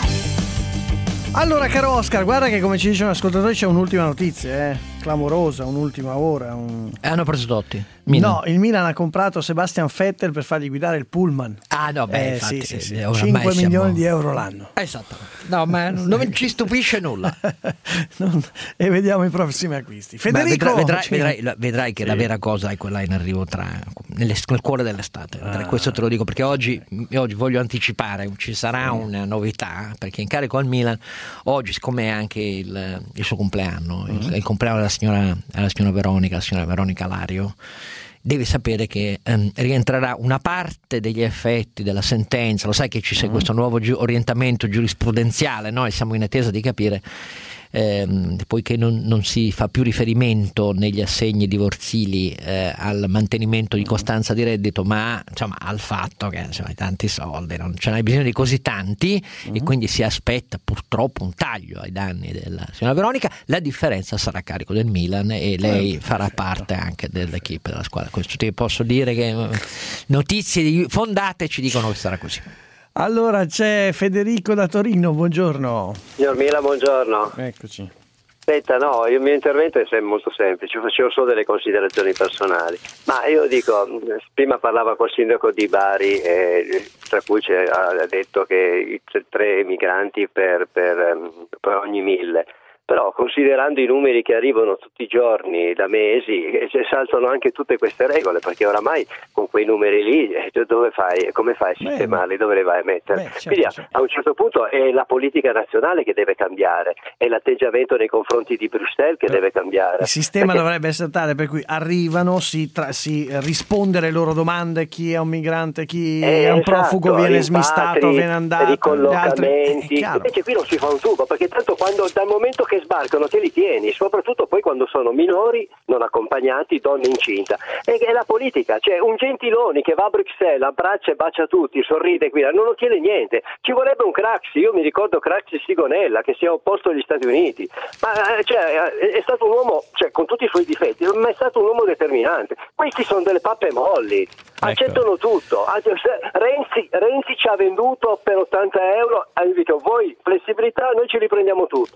Allora, caro Oscar, guarda che come ci dice un ascoltatore c'è un'ultima notizia, eh? Clamorosa, un'ultima ora. Un... Hanno preso Totti. Milan. No, il Milan ha comprato Sebastian Vettel per fargli guidare il pullman. Ah no, beh, Eh, infatti, sì, sì, sì. eh, oramai cinque siamo- milioni di euro l'anno. Esatto. No, ma non ci stupisce nulla. Non- E vediamo i prossimi acquisti. Federico, Ma vedrai, vedrai, ci- vedrai, la- vedrai che la vera cosa è quella in arrivo tra, nelle- nel cuore dell'estate. Vedrai, questo te lo dico perché oggi, oggi voglio anticipare, ci sarà una novità, perché in carico al Milan oggi, siccome è anche il, il suo compleanno, il, il compleanno della signora, della signora Veronica, la signora Veronica Lario, devi sapere che ehm, rientrerà una parte degli effetti della sentenza. Lo sai che ci sia questo nuovo giu- orientamento giurisprudenziale, noi siamo in attesa di capire, ehm, poiché non, non si fa più riferimento negli assegni divorzili eh, al mantenimento di costanza di reddito, ma insomma al fatto che insomma, hai tanti soldi, non ce n'hai bisogno di così tanti, e quindi si aspetta purtroppo un taglio ai danni della signora Veronica. La differenza sarà a carico del Milan e lei farà parte anche dell'equipe della squadra. Questo ti posso dire, che eh, notizie di- fondate ci dicono che sarà così. Allora c'è Federico da Torino, buongiorno. Signor Mila, buongiorno. Eccoci. Aspetta, no, il mio intervento è sem- molto semplice, facevo solo delle considerazioni personali. Ma io dico, prima parlava col sindaco di Bari, eh, tra cui c'è- ha detto che i t- tre migranti per, per, ehm, per ogni mille. Però considerando i numeri che arrivano tutti i giorni da mesi, eh, se saltano anche tutte queste regole, perché oramai con quei numeri lì eh, dove fai, come fai a Beh, sistemarli, dove li vai a mettere? beh, certo, Quindi a, certo. a un certo punto è la politica nazionale che deve cambiare, è l'atteggiamento nei confronti di Bruxelles che deve cambiare. Il sistema Perché- dovrebbe essere tale per cui arrivano, si, tra- si risponde alle loro domande, chi è un migrante, chi Eh, è un esatto, profugo viene rimpatri, smistato, viene andato, gli altri- ricollocamenti. è chiaro. Invece qui non si fa un tubo, perché tanto quando dal momento che sbarcano te li tieni, soprattutto poi quando sono minori, non accompagnati, donne incinta. E è la politica, cioè un Gentiloni che va a Bruxelles, abbraccia e bacia tutti, sorride qui, non ottiene niente. Ci vorrebbe un Craxi, io mi ricordo Craxi Sigonella che si è opposto agli Stati Uniti, ma eh, cioè, è stato un uomo, cioè, con tutti i suoi difetti, ma è stato un uomo determinante. Questi sono delle pappe molli, accettano tutto. Renzi, Renzi ci ha venduto per ottanta euro, ha detto voi flessibilità, noi ci riprendiamo tutti.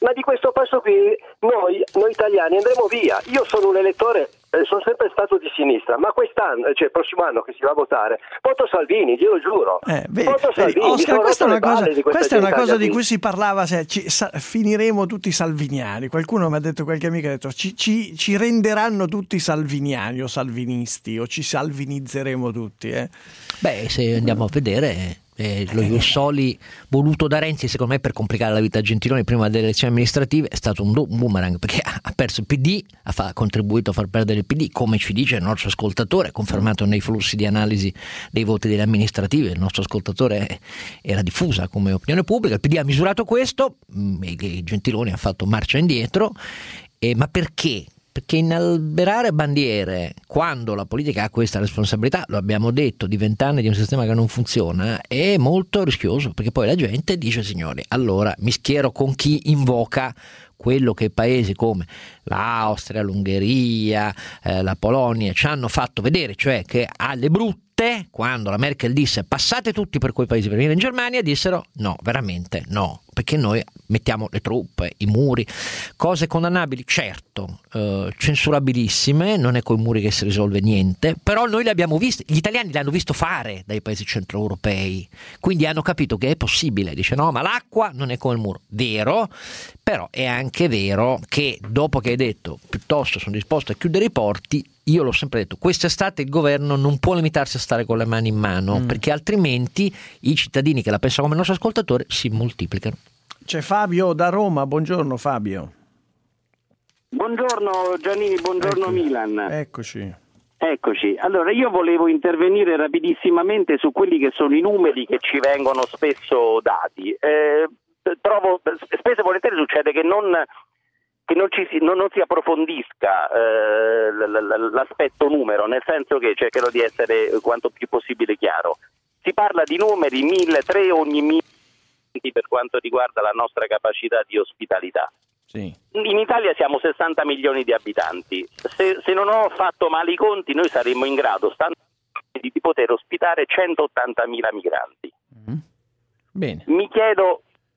ma di questo passo qui noi, noi italiani andremo via. Io sono un elettore, eh, sono sempre stato di sinistra, ma quest'anno, cioè il prossimo anno che si va a votare, voto Salvini, glielo giuro. Eh, vedi, voto vedi, Salvini. Oscar, questa è una cosa, di questa è una cosa di Salvini. cui si parlava, se ci, sa, finiremo tutti salviniani. Qualcuno mi ha detto, qualche amico ha detto, ci, ci, ci renderanno tutti salviniani o salvinisti, o ci salvinizzeremo tutti. Eh. Beh, se andiamo a vedere... Eh, lo Ius Soli voluto da Renzi, secondo me, per complicare la vita a Gentiloni prima delle elezioni amministrative, è stato un, do- un boomerang, perché ha perso il P D, ha, fa- ha contribuito a far perdere il P D, come ci dice il nostro ascoltatore, confermato nei flussi di analisi dei voti delle amministrative. Il nostro ascoltatore era diffusa come opinione pubblica, il P D ha misurato questo, e Gentiloni ha fatto marcia indietro. Eh, ma perché? Perché inalberare bandiere quando la politica ha questa responsabilità, lo abbiamo detto, di vent'anni di un sistema che non funziona, è molto rischioso, perché poi la gente dice: signori, allora mi schiero con chi invoca quello che paesi come l'Austria, l'Ungheria, eh, la Polonia ci hanno fatto vedere, cioè che alle brutte, quando la Merkel disse passate tutti per quei paesi per venire in Germania, dissero no, veramente no, perché noi mettiamo le truppe, i muri, cose condannabili, certo, eh, censurabilissime, non è coi muri che si risolve niente, però noi le abbiamo viste, gli italiani l'hanno visto fare dai paesi centroeuropei, quindi hanno capito che è possibile. Dice no, ma l'acqua non è come il muro, vero, però è anche vero che dopo che hai detto piuttosto sono disposto a chiudere i porti, io l'ho sempre detto, quest'estate il governo non può limitarsi a stare con le mani in mano, mm. perché altrimenti i cittadini che la pensano come il nostro ascoltatore si moltiplicano. C'è Fabio da Roma, buongiorno Fabio. Buongiorno Giannini, buongiorno Eccoci. Milan. Eccoci. Eccoci, allora io volevo intervenire rapidissimamente su quelli che sono i numeri che ci vengono spesso dati. Eh, trovo, spesso e volentieri succede che non... che non, ci si, non, non si approfondisca eh, l'aspetto numero, nel senso che cercherò di essere quanto più possibile chiaro. Si parla di numeri milletré ogni mille per quanto riguarda la nostra capacità di ospitalità. Sì. In Italia siamo sessanta milioni di abitanti. Se, se non ho fatto male i conti, noi saremmo in grado, stando di poter ospitare centottantamila migranti. Mm. Bene. Mi chiedo,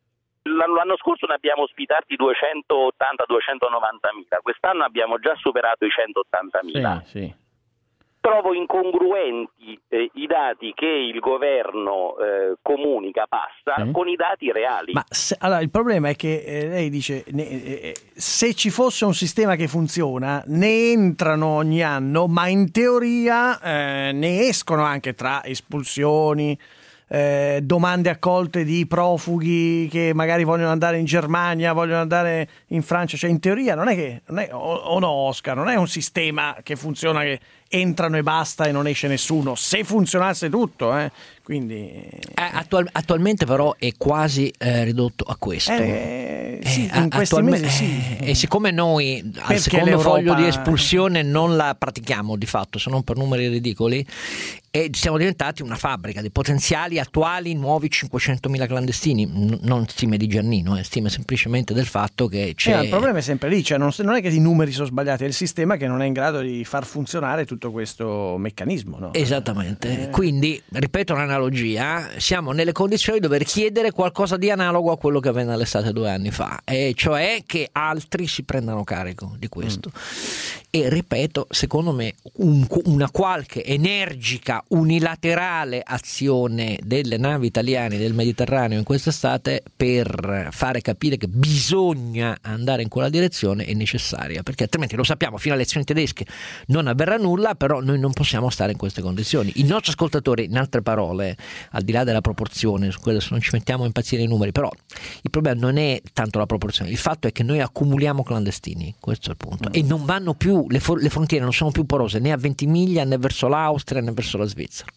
l'anno scorso ne abbiamo ospitati duecentottanta duecentonovantamila, quest'anno abbiamo già superato i centottantamila. Sì, sì. Trovo incongruenti eh, i dati che il governo eh, comunica, passa, sì. con i dati reali. Ma se, allora, il problema è che eh, lei dice ne, eh, se ci fosse un sistema che funziona, ne entrano ogni anno, ma in teoria eh, ne escono anche tra espulsioni, Eh, domande accolte di profughi che magari vogliono andare in Germania, vogliono andare in Francia, cioè in teoria non è che non è, o, o no Oscar, non è un sistema che funziona, che entrano e basta e non esce nessuno, se funzionasse tutto, eh. Quindi eh, attual, attualmente però è quasi eh, ridotto a questo. Eh, sì, eh, in questi mesi sì. E siccome noi Perché al secondo l'Europa... foglio di espulsione non la pratichiamo di fatto, se non per numeri ridicoli, e siamo diventati una fabbrica di potenziali attuali nuovi cinquecentomila clandestini, N- non stime di Giannino, eh, stime semplicemente del fatto che c'è... Eh, il problema è sempre lì, cioè non, non è che i numeri sono sbagliati, è il sistema che non è in grado di far funzionare tutto questo meccanismo, no? Esattamente, eh. Quindi ripeto un'analogia, siamo nelle condizioni di dover chiedere qualcosa di analogo a quello che avvenne all'estate due anni fa, e cioè che altri si prendano carico di questo. Mm. E ripeto, secondo me un, una qualche energica unilaterale azione delle navi italiane del Mediterraneo in quest'estate per fare capire che bisogna andare in quella direzione è necessaria, perché altrimenti lo sappiamo, fino alle elezioni tedesche non avverrà nulla, però noi non possiamo stare in queste condizioni. Il nostro ascoltatore, in altre parole, al di là della proporzione, su quello non ci mettiamo a impazzire i numeri, però il problema non è tanto la proporzione, il fatto è che noi accumuliamo clandestini, questo è il punto, mm. e non vanno più, le, for- le frontiere non sono più porose né a Ventimiglia né verso l'Austria né verso la Svizzera.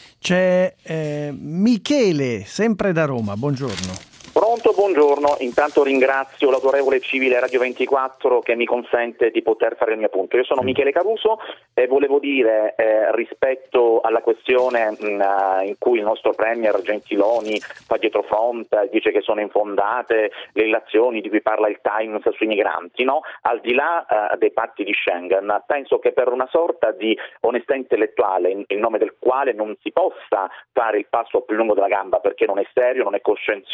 C'è eh, Michele, sempre da Roma, buongiorno. Pronto, buongiorno. Intanto ringrazio l'autorevole Civile Radio ventiquattro che mi consente di poter fare il mio punto. Io sono Michele Caruso e volevo dire eh, rispetto alla questione mh, in cui il nostro premier Gentiloni fa dietrofront, dice che sono infondate le relazioni di cui parla il Times sui migranti, no? Al di là eh, dei patti di Schengen, penso che per una sorta di onestà intellettuale in, in nome del quale non si possa fare il passo più lungo della gamba perché non è serio, non è coscienzioso,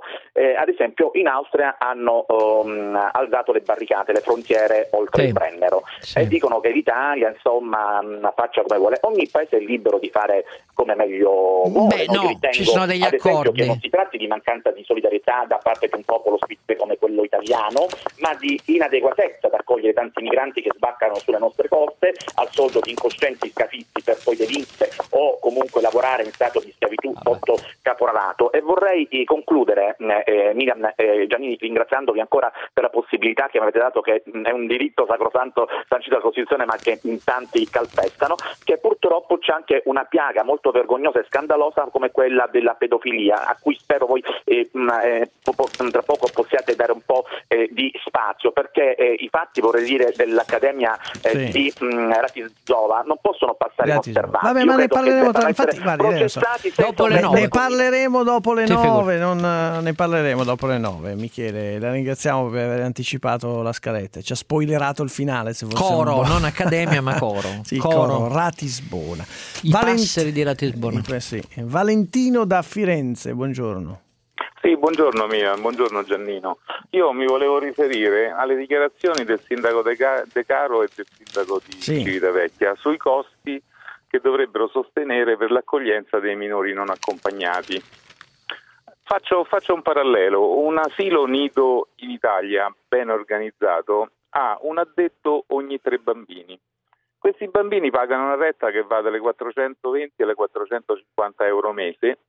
Eh, ad esempio in Austria hanno um, alzato le barricate, le frontiere oltre sì. il Brennero sì. e dicono che l'Italia insomma faccia come vuole. Ogni paese è libero di fare come meglio vuole. Beh, no, ritengo, ci sono degli ad esempio, accordi. che non si tratti di mancanza di solidarietà da parte di un popolo spiccio come quello italiano, ma di inadeguatezza ad accogliere tanti migranti che sbarcano sulle nostre coste al soldo di incoscienti scafisti per poi delinquere o comunque lavorare in stato di schiavitù sotto caporalato. E vorrei eh, concludere, eh, Miriam eh, Giannini, ringraziandovi ancora per la possibilità che mi avete dato, che mh, è un diritto sacrosanto sancito dalla Costituzione ma che in tanti calpestano, che purtroppo c'è anche una piaga molto vergognosa e scandalosa come quella della pedofilia, a cui spero voi eh, mh, eh, tra poco possiate dare un po' eh, di spazio, perché eh, i fatti, vorrei dire, dell'Accademia eh, sì. di mh, Ratizova non possono passare inosservati. Vabbè, ma ne parleremo tra... infatti, guardi, so. dopo le nove. Ne parleremo dopo le nove, non, ne parleremo dopo le nove. Michele, la ringraziamo per aver anticipato la scaletta, ci ha spoilerato il finale. Se Coro, non Accademia ma Coro. Sì, Coro, Coro Ratisbona. I Valent... passeri di Ratisbona. Eh, sì. Valentino da Firenze, buongiorno. Sì, buongiorno Mia, buongiorno Giannino. Io mi volevo riferire alle dichiarazioni del sindaco De, Ca- De Caro e del sindaco di sì. Civitavecchia sui costi che dovrebbero sostenere per l'accoglienza dei minori non accompagnati. Faccio, faccio un parallelo. Un asilo nido in Italia ben organizzato ha un addetto ogni tre bambini. Questi bambini pagano una retta che va dalle quattrocentoventi alle quattrocentocinquanta euro mese.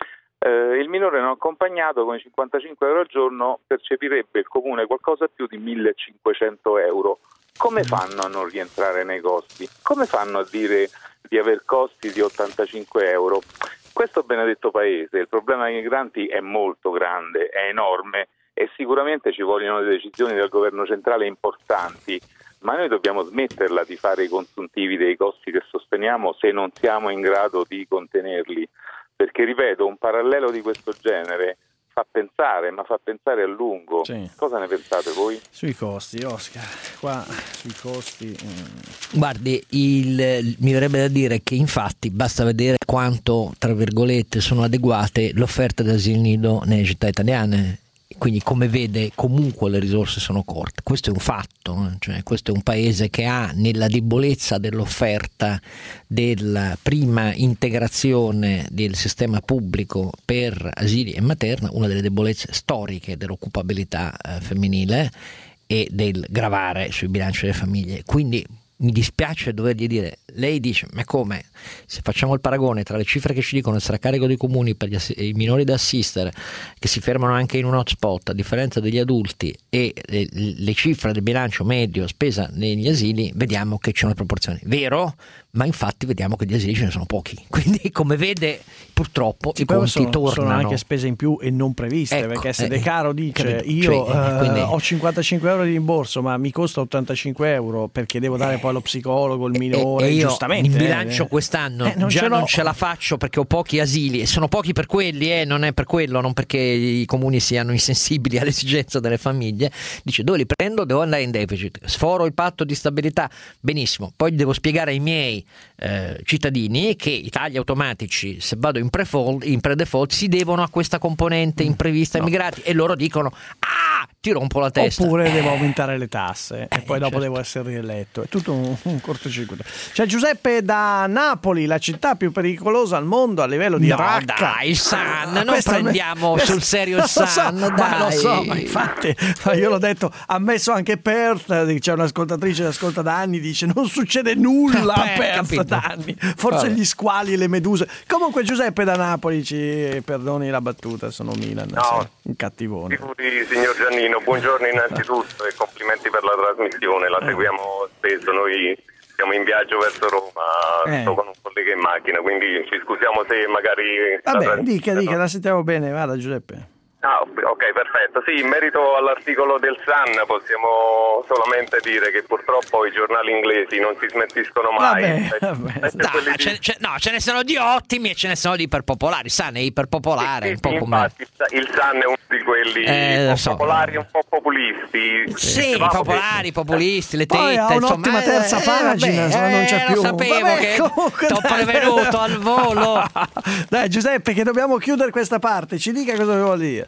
Eh, il minore non accompagnato con i cinquantacinque euro al giorno percepirebbe il comune qualcosa più di millecinquecento euro. Come fanno a non rientrare nei costi? Come fanno a dire di aver costi di ottantacinque euro? Questo benedetto paese, il problema dei migranti è molto grande, è enorme e sicuramente ci vogliono delle decisioni del governo centrale importanti, ma noi dobbiamo smetterla di fare i consuntivi dei costi che sosteniamo se non siamo in grado di contenerli. Perché, ripeto, un parallelo di questo genere fa pensare, ma fa pensare a lungo. Sì. Cosa ne pensate voi? Sui costi, Oscar, qua sui costi... Mm. Guardi, il, mi verrebbe da dire che infatti basta vedere quanto, tra virgolette, sono adeguate le offerte d'asilo nido nelle città italiane. Quindi, come vede, comunque le risorse sono corte. Questo è un fatto, cioè questo è un paese che ha, nella debolezza dell'offerta della prima integrazione del sistema pubblico per asili e materna, una delle debolezze storiche dell'occupabilità eh, femminile e del gravare sui bilanci delle famiglie. Quindi mi dispiace dovergli dire, lei dice, ma come? Se facciamo il paragone tra le cifre che ci dicono il stracarico dei comuni per gli ass- i minori da assistere, che si fermano anche in un hotspot, a differenza degli adulti, e le, le cifre del bilancio medio spesa negli asili, vediamo che c'è una proporzione. Vero? Ma infatti vediamo che di asili ce ne sono pochi. Quindi, come vede, purtroppo sì, i conti sono, tornano. Sono anche spese in più e non previste, ecco, perché se eh, De Caro dice capito, io cioè, uh, quindi... ho cinquantacinque euro di rimborso ma mi costa ottantacinque euro perché devo dare poi allo psicologo, il minore, e, e io giustamente in bilancio eh, quest'anno eh, non già ce non ce la faccio perché ho pochi asili e sono pochi per quelli, eh, non è per quello, non perché i comuni siano insensibili all'esigenza delle famiglie. Dice, dove li prendo? Devo andare in deficit, sforo il patto di stabilità, benissimo, poi devo spiegare ai miei eh, cittadini che i tagli automatici, se vado in pre-default, in pre-default si devono a questa componente imprevista no. immigrati, e loro dicono ah, ti rompo la testa. Oppure eh. devo aumentare le tasse e poi dopo certo. devo essere rieletto. È tutto un, un cortocircuito. C'è Giuseppe da Napoli, la città più pericolosa al mondo a livello di no, racca. Dai, il Sun, non Questa prendiamo me... sul serio il Sun, so, dai. Ma lo so, ma infatti, ma io l'ho detto, ha messo anche Perth, c'è un'ascoltatrice che ascolta da anni, dice non succede nulla a Perth da anni, forse Vabbè. gli squali e le meduse. Comunque Giuseppe da Napoli, ci perdoni la battuta, sono Milan, no, un cattivone. Figuri, signor Giannino, buongiorno innanzitutto e complimenti per la trasmissione, la seguiamo spesso, noi siamo in viaggio verso Roma, eh. sto con un collega in macchina, quindi ci scusiamo se magari... Vabbè, dica, dica, la sentiamo bene, vada Giuseppe. Ah, ok, perfetto. Sì, in merito all'articolo del Sun possiamo solamente dire che purtroppo i giornali inglesi non si smentiscono mai. Vabbè, vabbè. Da, di... ce, ce, no, ce ne sono di ottimi e ce ne sono di iperpopolari. Sun è iperpopolare, sì, un po' sì, come... infatti, il Sun è uno di quelli eh, un po' so. popolari e un po' populisti. Sì, diciamo popolari, che... populisti, le tette. Poi ha un'ottima insomma, terza eh, pagina, vabbè, non c'è eh, più. Lo sapevo vabbè, che comunque, dopo è venuto al volo. Dai Giuseppe, che dobbiamo chiudere questa parte, ci dica cosa vuol dire.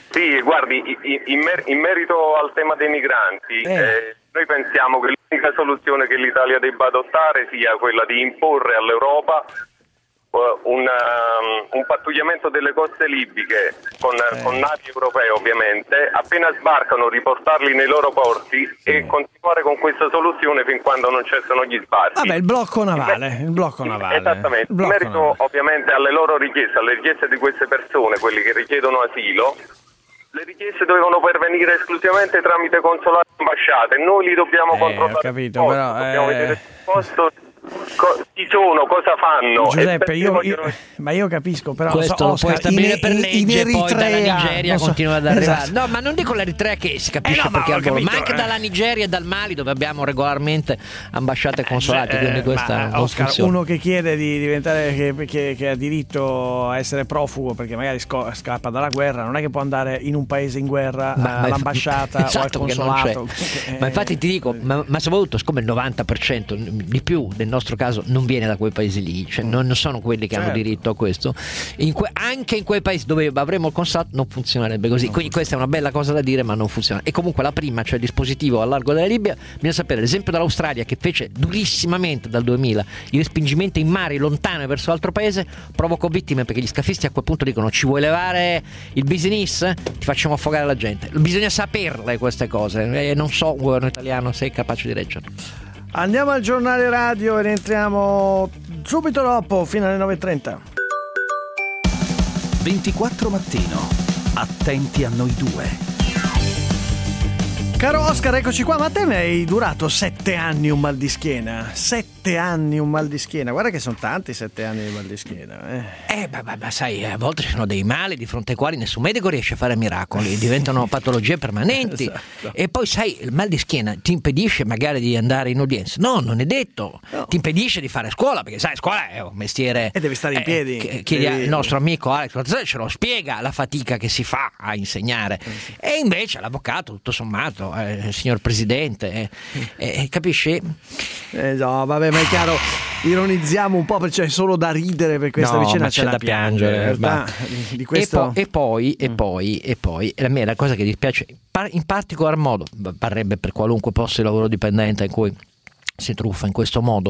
Sì, guardi, in, mer- in merito al tema dei migranti, eh. Eh, noi pensiamo che l'unica soluzione che l'Italia debba adottare sia quella di imporre all'Europa Un, um, un pattugliamento delle coste libiche con, eh. con navi europee, ovviamente, appena sbarcano riportarli nei loro porti e continuare con questa soluzione fin quando non cessano gli sbarchi. Vabbè, il blocco navale, il blocco navale. Esattamente, blocco in merito navale. ovviamente alle loro richieste, alle richieste di queste persone, quelli che richiedono asilo, le richieste dovevano pervenire esclusivamente tramite consolati e ambasciate, noi li dobbiamo eh, controllare. Ho capito, posto, però dobbiamo eh... vedere il posto. Co- chi sono, cosa fanno? Giuseppe, io, vogliono... io, ma io capisco, però questo so, lo Oscar, puoi stabilire in, per in, legge, in poi dalla Nigeria so, continua ad arrivare. esatto. No, ma non dico l'Eritrea, che si capisce eh no, perché ma, al volo, capito, ma anche eh. dalla Nigeria e dal Mali, dove abbiamo regolarmente ambasciate e consolati, Eh, quindi questa ma, non Oscar, funziona. uno che chiede di diventare che, che, che ha diritto a essere profugo perché magari sco- scappa dalla guerra, non è che può andare in un paese in guerra Ma- all'ambasciata esatto, o al che non consolato. c'è. Eh, Ma infatti ti dico, ma, ma soprattutto siccome il novanta per cento di più del nostro caso non viene da quei paesi lì, cioè non sono quelli che certo. hanno diritto a questo, in que- anche in quei paesi dove avremo il consolato non funzionerebbe così, quindi questa è una bella cosa da dire, ma non funziona. E comunque la prima, cioè il dispositivo al largo della Libia, bisogna sapere l'esempio dell'Australia, che fece durissimamente dal duemila il respingimento in mare lontano verso l'altro paese, provocò vittime perché gli scafisti a quel punto dicono: ci vuoi levare il business? Ti facciamo affogare la gente. Bisogna saperle queste cose, e non so un governo italiano se è capace di reggerle. Andiamo al giornale radio e rientriamo subito dopo, fino alle nove e trenta. ventiquattro mattino. Attenti a noi due. Caro Oscar, eccoci qua. Ma a te mi hai durato sette anni un mal di schiena? Sette anni un mal di schiena. Guarda che sono tanti sette anni di mal di schiena. Eh, Eh, ma, ma, ma sai, a volte ci sono dei mali di fronte ai quali nessun medico riesce a fare miracoli, diventano patologie permanenti. Esatto. E poi, sai, il mal di schiena ti impedisce magari di andare in udienza? No, non è detto. No. Ti impedisce di fare scuola, perché sai, scuola è un mestiere. E devi stare in eh, piedi. che- Chiedi Devi- al nostro amico Alex Mazzoni, ce lo spiega la fatica che si fa a insegnare. E invece l'avvocato, tutto sommato, eh, signor Presidente, eh, eh, capisci? Eh no, vabbè, ma è chiaro, ironizziamo un po', perché c'è solo da ridere per questa No, vicenda, ma c'è, c'è da piangere, In realtà, ma- di questo... E, po- e poi, e Mm. poi, e poi, e a me la cosa che dispiace, par- in particolar modo, parrebbe per qualunque posto di lavoro dipendente in cui si truffa in questo modo,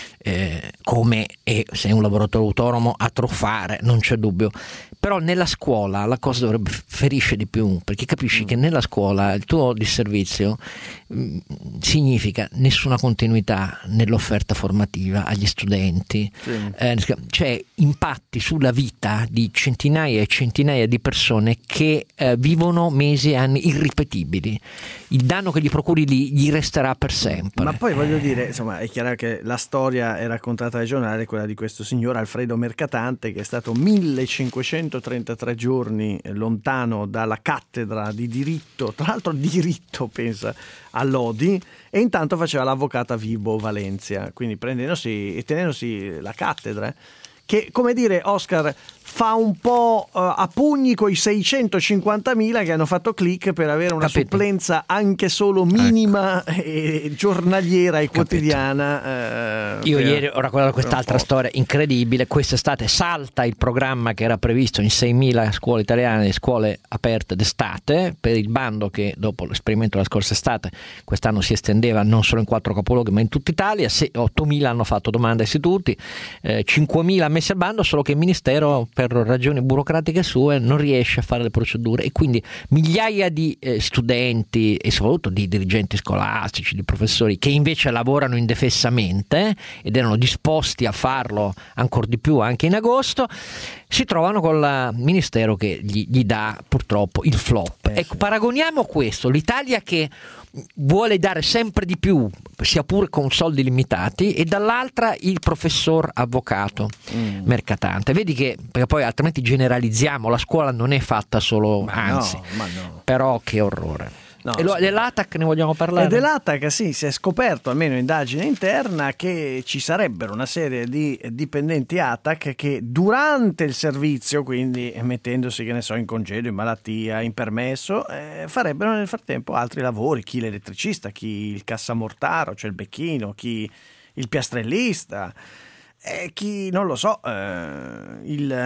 eh, come è se è un lavoratore autonomo a truffare, non c'è dubbio. Però nella scuola la cosa dovrebbe ferisce di più, perché capisci mm. che nella scuola il tuo disservizio mh, significa nessuna continuità nell'offerta formativa agli studenti, Sì. eh, cioè impatti sulla vita di centinaia e centinaia di persone che eh, vivono mesi e anni irripetibili. Il danno che gli procuri gli, gli resterà per sempre. Ma poi voglio dire, insomma, è chiaro che la storia è raccontata dai giornali, quella di questo signor Alfredo Mercatante, che è stato millecinquecentotrentatré giorni lontano dalla cattedra di diritto, tra l'altro diritto, pensa, a Lodi, e intanto faceva l'avvocato a Vibo Valencia, quindi prendendosi e tenendosi la cattedra, che, come dire, Oscar, fa un po' uh, a pugni coi seicentocinquantamila che hanno fatto click per avere una Capito. supplenza anche solo minima e giornaliera e quotidiana. eh, Io per- ieri ho raccontato quest'altra storia incredibile. Quest'estate salta il programma che era previsto in seimila scuole italiane, scuole aperte d'estate, per il bando che dopo l'esperimento della scorsa estate quest'anno si estendeva non solo in quattro capoluoghi ma in tutta Italia. Se- ottomila hanno fatto domanda ai istituti, eh, cinquemila messi al bando, solo che il Ministero per ragioni burocratiche sue non riesce a fare le procedure, e quindi migliaia di eh, studenti e soprattutto di dirigenti scolastici, di professori che invece lavorano indefessamente ed erano disposti a farlo ancora di più anche in agosto, si trovano con il Ministero che gli, gli dà purtroppo il flop. Eh, Ecco, sì. paragoniamo questo, l'Italia che vuole dare sempre di più, sia pure con soldi limitati, e dall'altra il professor avvocato Mm. mercatante. Vedi che, perché poi altrimenti generalizziamo, la scuola non è fatta solo, Ma anzi, no, ma no. però che orrore. No, e lo, sì. dell'A T A C ne vogliamo parlare? E dell'A T A C, sì, si è scoperto, almeno indagine interna, che ci sarebbero una serie di dipendenti A T A C che durante il servizio, quindi mettendosi, che ne so, in congedo, in malattia, in permesso, eh, farebbero nel frattempo altri lavori, chi l'elettricista, chi il cassamortaro, cioè il becchino, chi il piastrellista, e chi, non lo so, eh, il...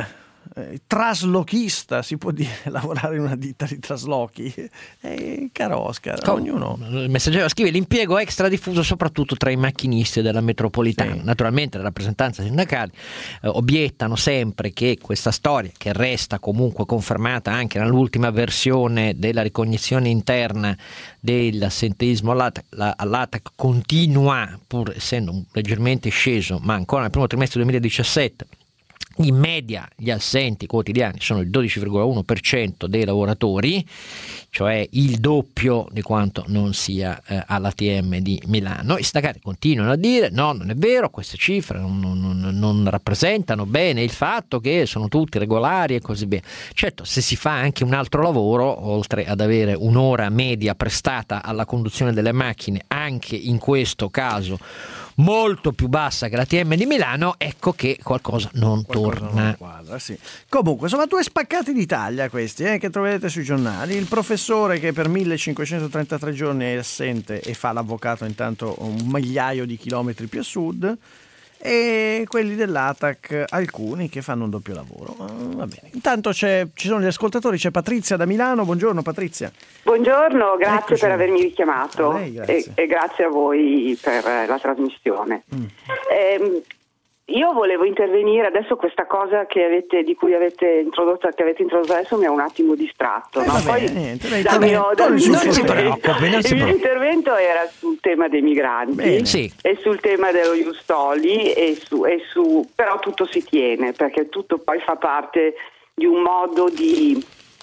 eh, traslochista, si può dire, lavorare in una ditta di traslochi. Eh, caro Oscar, Com- ognuno. Il messaggero scrive: l'impiego è extra diffuso soprattutto tra i macchinisti della metropolitana. Sì. Naturalmente le rappresentanze sindacali eh, obiettano sempre che questa storia, che resta comunque confermata anche nell'ultima versione della ricognizione interna dell'assenteismo all'A T A C, all'A T A C continua, pur essendo leggermente sceso, ma ancora nel primo trimestre duemiladiciassette in media gli assenti quotidiani sono il dodici virgola uno per cento dei lavoratori, cioè il doppio di quanto non sia eh, all'A T M di Milano. I sindacati continuano a dire no, non è vero, queste cifre non, non, non rappresentano bene il fatto che sono tutti regolari e così via. Certo, se si fa anche un altro lavoro, oltre ad avere un'ora media prestata alla conduzione delle macchine, anche in questo caso molto più bassa che la T M di Milano, ecco che qualcosa non qualcosa torna. Non quadra, sì. Comunque, sono due spaccati d'Italia questi, eh, che troverete sui giornali. Il professore che per millecinquecentotrentatré giorni è assente e fa l'avvocato intanto un migliaio di chilometri più a sud, e quelli dell'A T A C, alcuni che fanno un doppio lavoro. Uh, va bene. Intanto c'è, ci sono gli ascoltatori, c'è Patrizia da Milano. Buongiorno Patrizia. Buongiorno, grazie Eccoci. per avermi richiamato. A lei, grazie. E, e grazie a voi per la trasmissione. Mm. Eh, io volevo intervenire adesso, questa cosa che avete, di cui avete introdotto, che avete introdotto adesso mi ha un attimo distratto. Eh, no? vabbè, Poi niente, lei, dal mio, dal non, mio non si preoccupi, non si il mio preoccupi. intervento era sul tema dei migranti sì. e sul tema dello Ius Soli e su, e su, però tutto si tiene, perché tutto poi fa parte di un modo di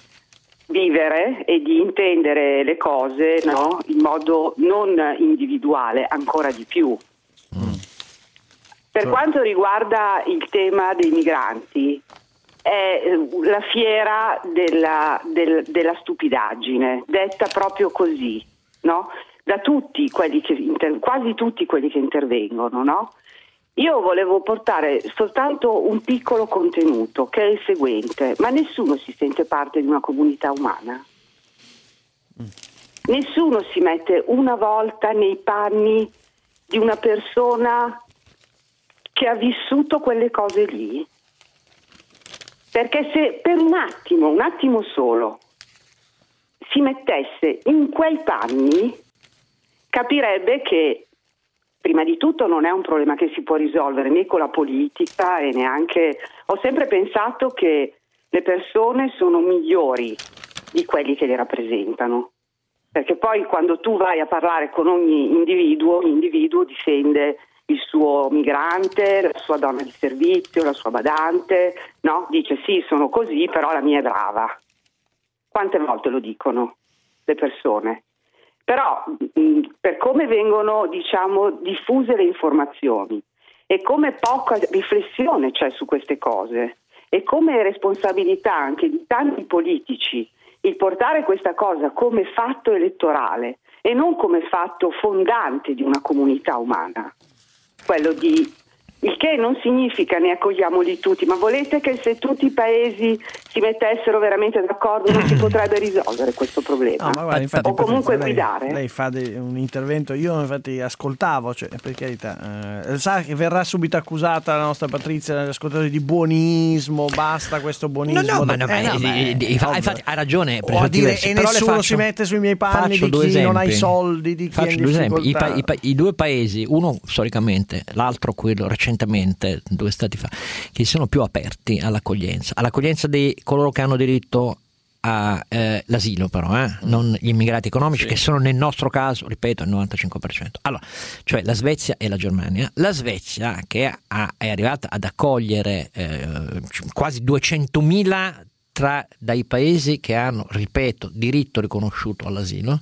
vivere e di intendere le cose, no? In modo non individuale, ancora di più. Mm. Per quanto riguarda il tema dei migranti, è la fiera della, del, della stupidaggine, detta proprio così, no? Da tutti quelli che inter- quasi tutti quelli che intervengono, no? Io volevo portare soltanto un piccolo contenuto, che è il seguente: ma nessuno si sente parte di una comunità umana? Mm. Nessuno si mette una volta nei panni di una persona che ha vissuto quelle cose lì? Perché se per un attimo, un attimo solo, si mettesse in quei panni, capirebbe che prima di tutto non è un problema che si può risolvere né con la politica e neanche... Ho sempre pensato che le persone sono migliori di quelli che le rappresentano, perché poi quando tu vai a parlare con ogni individuo, l'individuo difende il suo migrante, la sua donna di servizio, la sua badante, no? Dice sì, sono così, però la mia è brava. Quante volte lo dicono le persone? Però mh, per come vengono, diciamo, diffuse le informazioni e come poca riflessione c'è su queste cose e come responsabilità anche di tanti politici il portare questa cosa come fatto elettorale e non come fatto fondante di una comunità umana, quello di il che non significa ne accogliamoli tutti, ma volete che se tutti i paesi si mettessero veramente d'accordo non si potrebbe risolvere questo problema? No, ma guarda, infatti, o comunque lei, guidare? Lei fa de- un intervento, io infatti ascoltavo, cioè, per carità, eh, sa che verrà subito accusata la nostra Patrizia dagli ascoltatori di buonismo, basta questo buonismo. No, no, ma, no, eh, ma, no, beh, beh, infatti, infatti ha ragione. O a dire, e nessuno faccio, si mette sui miei panni di chi non ha i soldi, di chi faccio è in due esempi. I, difficoltà. pa- i, pa- I due paesi, uno storicamente, l'altro quello recentemente, due stati fa, che sono più aperti all'accoglienza, all'accoglienza di coloro che hanno diritto all'asilo, eh, però, eh? non gli immigrati economici, sì, che sono nel nostro caso, ripeto, il novantacinque per cento. Allora, cioè la Svezia e la Germania. La Svezia, che ha, è arrivata ad accogliere eh, quasi duecentomila tra dai paesi che hanno, ripeto, diritto riconosciuto all'asilo,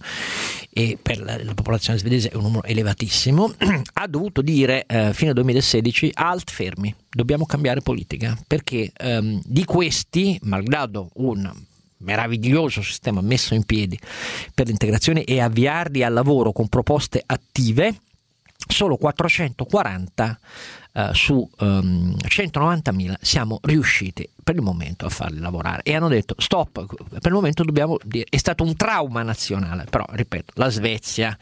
e per la, la popolazione svedese è un numero elevatissimo, ha dovuto dire eh, fino al duemilasedici alt fermi, dobbiamo cambiare politica, perché ehm, di questi, malgrado un meraviglioso sistema messo in piedi per l'integrazione e avviarli al lavoro con proposte attive, solo quattrocentoquaranta uh, su um, centonovantamila siamo riusciti per il momento a farli lavorare, e hanno detto stop, per il momento dobbiamo dire, è stato un trauma nazionale. Però ripeto, la Svezia,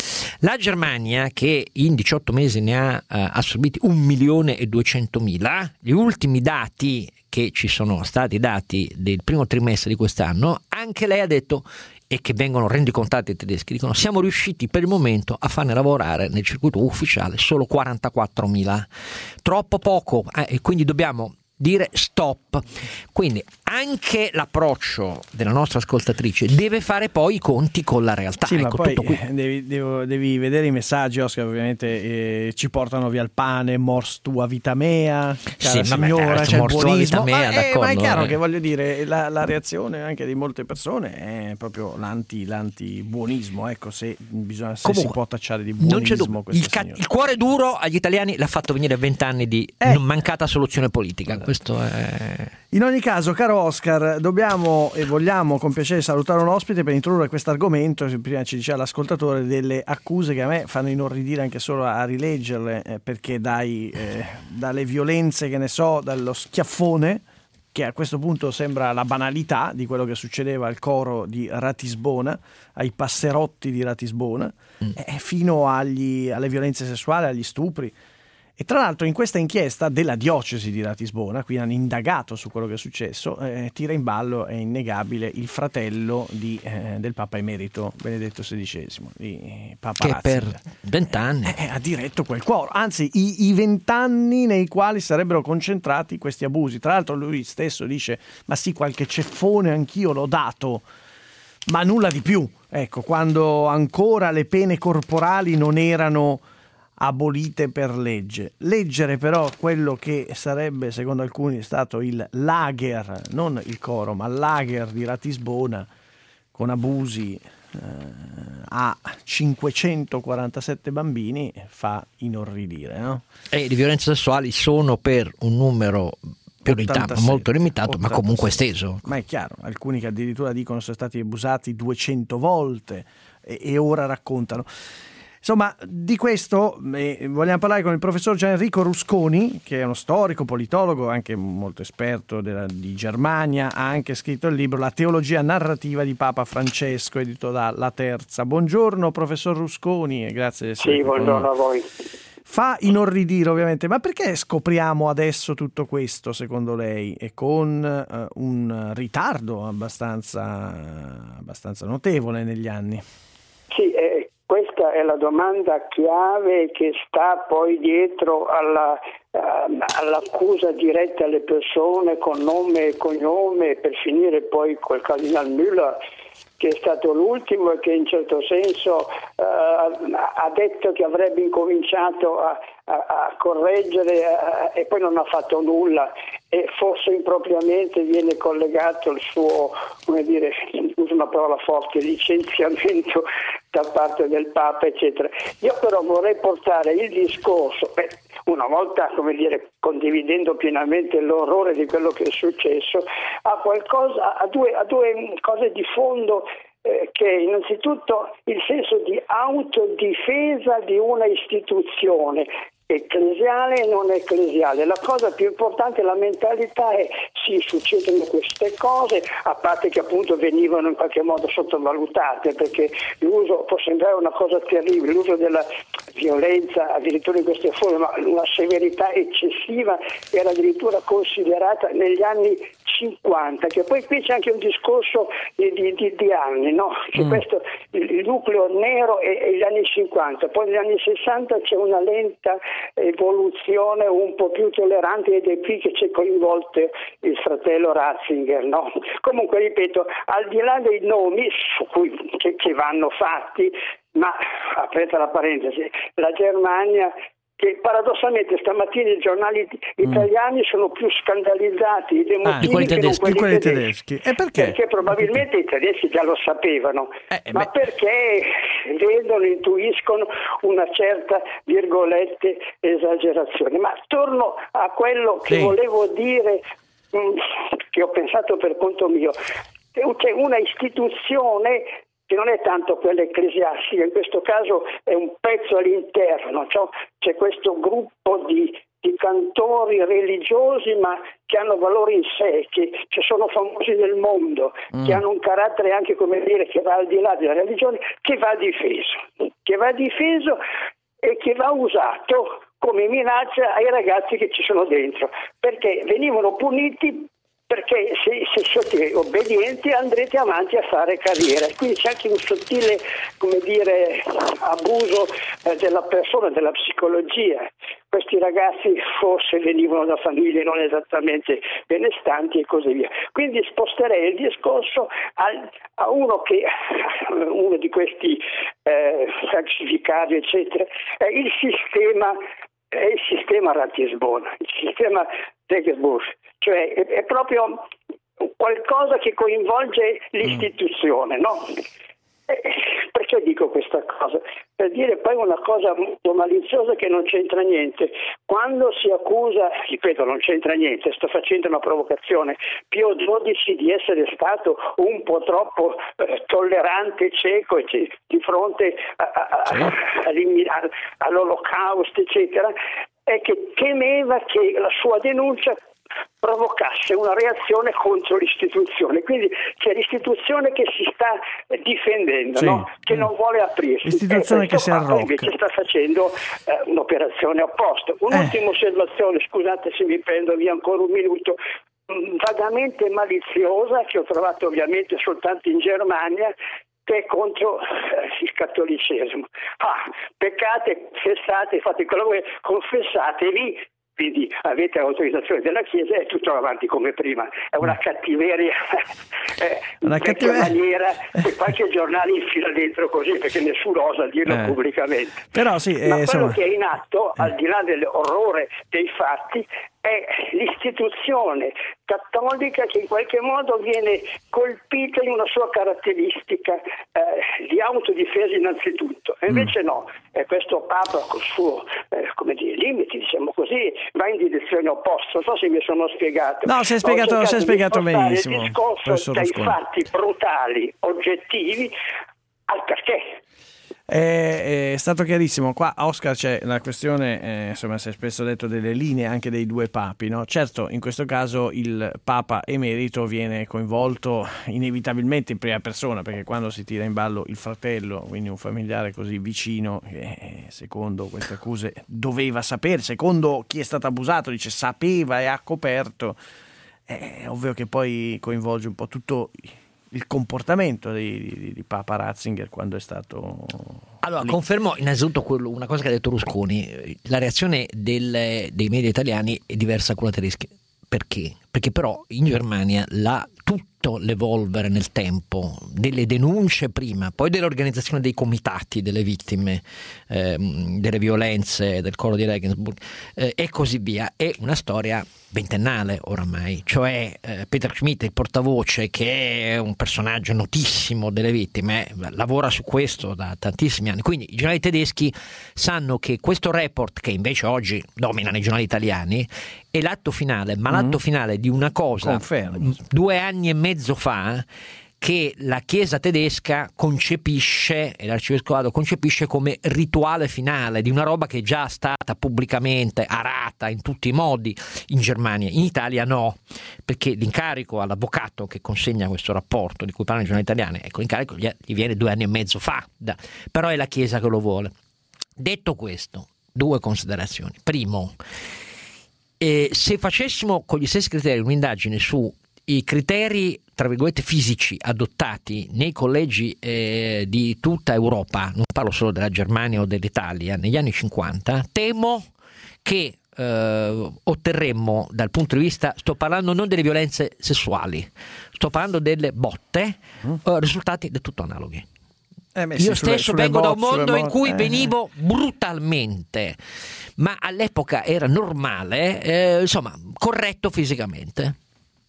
la Germania, che in diciotto mesi ne ha uh, assorbiti un milione e duecentomila, gli ultimi dati che ci sono stati dati del primo trimestre di quest'anno, anche lei ha detto, e che vengono rendicontati i tedeschi, dicono siamo riusciti per il momento a farne lavorare nel circuito ufficiale solo quarantaquattromila, troppo poco, eh, e quindi dobbiamo dire stop. Quindi anche l'approccio della nostra ascoltatrice deve fare poi i conti con la realtà. Sì, ecco, ma poi tutto qui. Devi, devo, devi vedere i messaggi, Oscar, ovviamente eh, ci portano via il pane, mors tua vita mea, cara sì, vabbè, signora, eh, c'è il buonismo, mea, ma, eh, ma è chiaro eh. che voglio dire la, la reazione anche di molte persone è proprio l'anti, l'anti-buonismo, ecco, se, bisogna, se Comunque, si può tacciare di buonismo il, ca- il cuore duro agli italiani l'ha fatto venire vent'anni di eh. mancata soluzione politica. Questo è... In ogni caso, caro Oscar, dobbiamo e vogliamo con piacere salutare un ospite per introdurre questo argomento. Prima ci diceva l'ascoltatore delle accuse che a me fanno inorridire anche solo a rileggerle, eh, perché dai, eh, dalle violenze, che ne so, dallo schiaffone, che a questo punto sembra la banalità di quello che succedeva al coro di Ratisbona, ai passerotti di Ratisbona, mm. eh, fino agli, alle violenze sessuali, agli stupri. E tra l'altro in questa inchiesta della diocesi di Ratisbona, qui hanno indagato su quello che è successo, eh, tira in ballo, è innegabile, il fratello di, eh, del Papa Emerito Benedetto sedicesimo, di Papa che Ratzinger, per vent'anni eh, ha diretto quel coro, anzi i, i vent'anni nei quali sarebbero concentrati questi abusi. Tra l'altro lui stesso dice, ma sì, qualche ceffone anch'io l'ho dato, ma nulla di più. Ecco, quando ancora le pene corporali non erano abolite per legge. Leggere però quello che sarebbe, secondo alcuni, stato il lager, non il coro, ma il lager di Ratisbona, con abusi eh, a cinquecentoquarantasette bambini, fa inorridire, no? E le violenze sessuali sono per un numero ottantasette, molto limitato, ottantasette, ma comunque esteso. Ma è chiaro, alcuni che addirittura dicono sono stati abusati duecento volte e, e ora raccontano. Insomma, di questo eh, vogliamo parlare con il professor Gianenrico Rusconi, che è uno storico, politologo, anche molto esperto della, di Germania, ha anche scritto il libro La teologia narrativa di Papa Francesco, edito da La Terza. Buongiorno professor Rusconi e grazie di essere Sì, qui. buongiorno a voi. Fa inorridire ovviamente, ma perché scopriamo adesso tutto questo secondo lei e con uh, un ritardo abbastanza, abbastanza notevole negli anni? Sì, eh, questa è la domanda chiave che sta poi dietro alla, uh, all'accusa diretta alle persone con nome e cognome, per finire poi col Cardinal Müller, che è stato l'ultimo e che in certo senso uh, ha detto che avrebbe incominciato a, a, a correggere uh, e poi non ha fatto nulla, e forse impropriamente viene collegato il suo, come dire, uso una parola forte, licenziamento da parte del Papa, eccetera. Io però vorrei portare il discorso, beh, una volta, come dire, condividendo pienamente l'orrore di quello che è successo, a qualcosa, a due, a due cose di fondo, eh, che innanzitutto il senso di autodifesa di una istituzione ecclesiale e non ecclesiale. La cosa più importante, la mentalità è: sì, succedono queste cose, a parte che appunto venivano in qualche modo sottovalutate, perché l'uso può sembrare una cosa terribile, l'uso della violenza addirittura in queste forme, ma una severità eccessiva era addirittura considerata negli anni cinquanta, che poi qui c'è anche un discorso di, di, di, di anni, no? Che mm. questo, il, il nucleo nero è, è gli anni cinquanta, poi negli anni sessanta c'è una lenta evoluzione un po' più tollerante, ed è qui che c'è coinvolto il fratello Ratzinger, no? Comunque, ripeto, al di là dei nomi su cui, che, che vanno fatti, ma aperta la parentesi, la Germania, che paradossalmente stamattina i giornali italiani mm. sono più scandalizzati dei motivi ah, che non quelli, quelli tedeschi. tedeschi. E perché? Perché probabilmente i tedeschi già lo sapevano, eh, ma beh. perché vedono, intuiscono una certa, virgolette, esagerazione. Ma torno a quello che sì. volevo dire, mh, che ho pensato per conto mio. C'è una istituzione che non è tanto quella ecclesiastica, in questo caso è un pezzo all'interno, cioè c'è questo gruppo di, di cantori religiosi, ma che hanno valore in sé, che, che sono famosi nel mondo, mm. che hanno un carattere anche, come dire, che va al di là della religione, che va difeso, che va difeso e che va usato come minaccia ai ragazzi che ci sono dentro, perché venivano puniti perché se, se siete obbedienti andrete avanti a fare carriera. Quindi c'è anche un sottile, come dire, abuso eh, della persona, della psicologia. Questi ragazzi forse venivano da famiglie non esattamente benestanti e così via. Quindi sposterei il discorso al, a uno che uno di questi eh, falsificati eccetera è il sistema è il sistema Ratisbona, il sistema Tegebush, cioè è, è proprio qualcosa che coinvolge l'istituzione, no? Eh, perché dico questa cosa? Per dire poi una cosa molto maliziosa che non c'entra niente. Quando si accusa, ripeto, non c'entra niente, sto facendo una provocazione, Pio dodici di essere stato un po' troppo eh, tollerante, cieco di fronte a, a, a, a, all'olocausto, eccetera, è che temeva che la sua denuncia provocasse una reazione contro l'istituzione, quindi c'è l'istituzione che si sta difendendo, sì, no? Che non vuole aprirsi. L'istituzione che si arrocca. Invece sta facendo eh, un'operazione opposta. Un'ultima eh. osservazione, scusate se mi prendo via ancora un minuto, vagamente maliziosa, che ho trovato ovviamente soltanto in Germania, che è contro eh, il cattolicesimo. Ah, peccate, confessate, fate quello che confessatevi, quindi avete l'autorizzazione della Chiesa e tutto va avanti come prima. È una cattiveria, eh, una cattiveria maniera che qualche giornale infila dentro così, perché nessuno osa dirlo eh. pubblicamente. Però sì, eh, ma quello insomma... che è in atto, eh. al di là dell'orrore dei fatti, è l'istituzione cattolica che in qualche modo viene colpita in una sua caratteristica eh, di autodifesa innanzitutto, e invece mm. no, e questo Papa col suo eh, come dire, limiti, diciamo così, va in direzione opposta. Non so se mi sono spiegato. No, si è spiegato, si è spiegato benissimo. Il discorso dai fatti brutali, oggettivi, al perché. È, è stato chiarissimo. Qua, Oscar, c'è la questione, eh, insomma, si è spesso detto delle linee anche dei due papi, no? Certo, in questo caso il Papa emerito viene coinvolto inevitabilmente in prima persona, perché quando si tira in ballo il fratello, quindi un familiare così vicino, che secondo queste accuse doveva sapere, secondo chi è stato abusato dice sapeva e ha coperto, è ovvio che poi coinvolge un po' tutto il comportamento di, di, di Papa Ratzinger quando è stato... Allora, lì. confermo innanzitutto quello, una cosa che ha detto Rusconi: la reazione del, dei media italiani è diversa da quella tedesca. Perché? Perché però in Germania la, tutto l'evolvere nel tempo delle denunce prima, poi dell'organizzazione dei comitati delle vittime ehm, delle violenze del coro di Regensburg eh, e così via, è una storia ventennale oramai. Cioè eh, Peter Schmidt, il portavoce, che è un personaggio notissimo delle vittime, lavora su questo da tantissimi anni, quindi i giornali tedeschi sanno che questo report, che invece oggi domina nei giornali italiani, è l'atto finale, ma mm. l'atto finale di una cosa Confermo. due anni e mezzo fa che la Chiesa tedesca concepisce, e l'arcivescovado concepisce come rituale finale di una roba che è già stata pubblicamente arata in tutti i modi in Germania. In Italia no, perché l'incarico all'avvocato che consegna questo rapporto di cui parlano i giornali italiani, ecco, l'incarico gli viene due anni e mezzo fa, da, però è la Chiesa che lo vuole. Detto questo, due considerazioni. Primo, eh, se facessimo con gli stessi criteri un'indagine su i criteri, tra virgolette, fisici adottati nei collegi eh, di tutta Europa, non parlo solo della Germania o dell'Italia, negli anni cinquanta, temo che eh, otterremmo dal punto di vista, sto parlando non delle violenze sessuali, sto parlando delle botte, mm. eh, risultati del tutto analoghi. Eh beh, Io sì, stesso sulle, vengo sulle da un mondo in cui eh. venivo brutalmente, ma all'epoca era normale, eh, insomma, corretto fisicamente.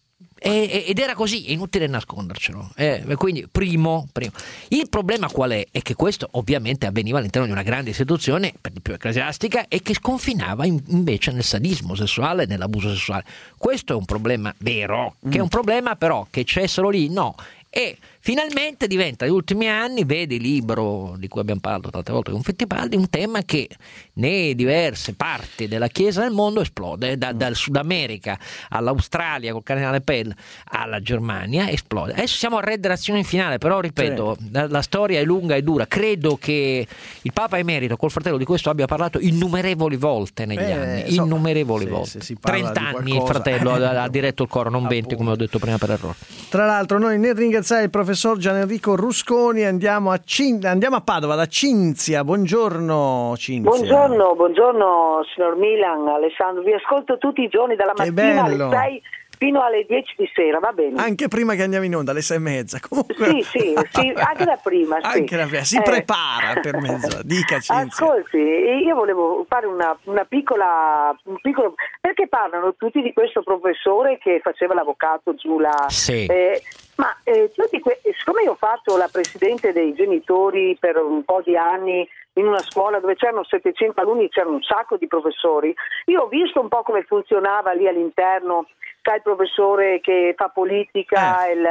E, ed era così, è inutile nascondercelo. Eh, quindi primo, primo il problema qual è? È che questo ovviamente avveniva all'interno di una grande istituzione, per di più ecclesiastica, e che sconfinava in, invece nel sadismo sessuale, nell'abuso sessuale. Questo è un problema vero, che è un problema però che c'è solo lì? No, è e finalmente diventa, negli ultimi anni, vedi il libro di cui abbiamo parlato tante volte con Fittipaldi, un tema che nei diverse parti della Chiesa del mondo esplode, da, dal Sud America all'Australia col cardinale Pell alla Germania esplode. Adesso siamo a redazione finale, però ripeto, sì. la, la storia è lunga e dura. Credo che il Papa Emerito col fratello di questo abbia parlato innumerevoli volte negli eh, anni, so, innumerevoli sì, volte. trenta anni il fratello ha, ha diretto il coro, non venti come ho detto prima per errore. Tra l'altro noi nel ringraziare il professor Gian Enrico Rusconi andiamo a, Cin- andiamo a Padova da Cinzia. Buongiorno Cinzia. Buongiorno, buongiorno signor Milan, Alessandro, vi ascolto tutti i giorni dalla mattina alle sei fino alle dieci di sera, va bene? Anche prima che andiamo in onda, alle sei e mezza. Comunque... Sì, sì, sì, anche da prima. Sì. Anche da prima. Si eh. prepara per mezz'ora. Dica Cinzia. Ascolti, io volevo fare una, una piccola, un piccolo... Perché parlano tutti di questo professore che faceva l'avvocato giù là? Sì. Eh, ma eh, tutti que- siccome io ho fatto la presidente dei genitori per un po' di anni in una scuola dove c'erano settecento alunni, c'erano un sacco di professori, io ho visto un po' come funzionava lì all'interno, il professore che fa politica eh. il,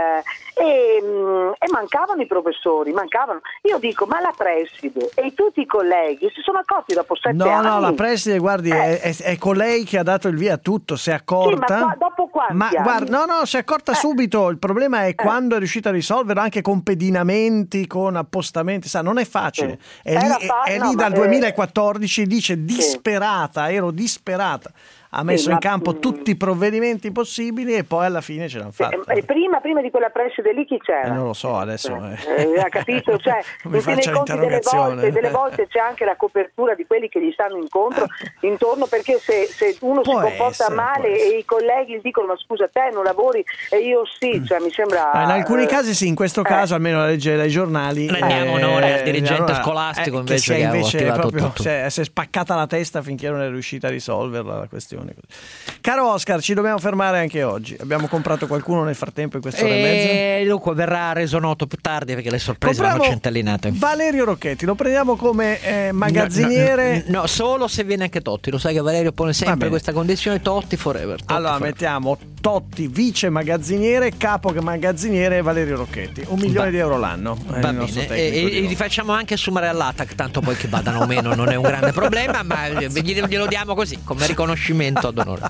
e, e mancavano i professori, mancavano. Io dico, ma la preside e tutti i colleghi si sono accorti dopo sette no, anni? No, no, la preside, guardi, eh. è, è colei che ha dato il via a tutto, si è accorta. Sì, ma qua, dopo quanti ma anni? Guarda, no, no, si è accorta eh. subito. Il problema è eh. quando è riuscita a risolverlo, anche con pedinamenti, con appostamenti, sa, non è facile. Sì. È lì, fa- è, è no, lì dal è... duemilaquattordici, dice disperata, sì. ero disperata. Ha messo sì, in campo ma... tutti i provvedimenti possibili e poi alla fine ce l'hanno fatta. E prima, prima di quella preside lì chi c'era? Eh, non lo so adesso. Eh, eh, ha capito? Cioè, in fin dei conti delle volte, delle volte c'è anche la copertura di quelli che gli stanno incontro, intorno, perché se, se uno può si comporta essere, male e i colleghi dicono ma scusa te non lavori e io sì, cioè mi sembra... Ma in alcuni eh, casi sì, in questo caso eh. almeno la legge dai giornali... Rendiamo eh, onore al dirigente allora, scolastico eh, invece che, che, che invece proprio tutto. Si è, si è spaccata la testa finché non è riuscita a risolverla la questione. Caro Oscar, ci dobbiamo fermare anche oggi. Abbiamo comprato qualcuno nel frattempo in quest'ora e, e mezza? Dunque verrà reso noto più tardi perché le sorprese Compriamo vanno centellinate. Valerio Rocchetti, lo prendiamo come eh, magazziniere? No, no, no, solo se viene anche Totti. Lo sai che Valerio pone sempre questa condizione: Totti forever. Totti allora forever. Mettiamo Totti vice magazziniere, capo magazziniere Valerio Rocchetti. Un milione Va. di euro l'anno. Va bene. E, e li facciamo anche assumere all'A T A C, tanto poi che vadano o meno non è un grande problema, ma glielo diamo così come riconoscimento ad onore.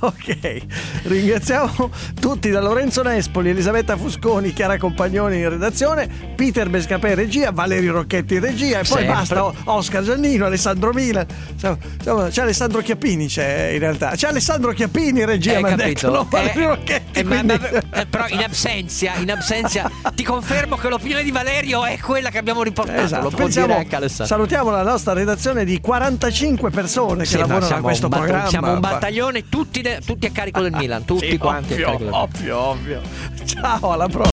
Ok, ringraziamo tutti, da Lorenzo Nespoli, Elisabetta Fusconi, Chiara Compagnoni in redazione, Peter Bescapè in regia, Valerio Rocchetti in regia e poi sempre. Basta Oscar Giannino, Alessandro Milan, c'è Alessandro Chiappini, c'è in realtà c'è Alessandro Chiappini in regia, mi ha detto, no, Valerio eh, Rocchetti, eh, quindi... ma, ma, però in absenza, in absenza ti confermo che l'opinione di Valerio è quella che abbiamo riportato. Esatto. Pensiamo, salutiamo la nostra redazione di quarantacinque persone che sì, lavorano a questo bat- programma. Siamo un battaglione, tutti, de- tutti a carico del Milan, tutti sì, quanti ovvio, a carico del ovvio, ovvio. Ciao, alla prossima.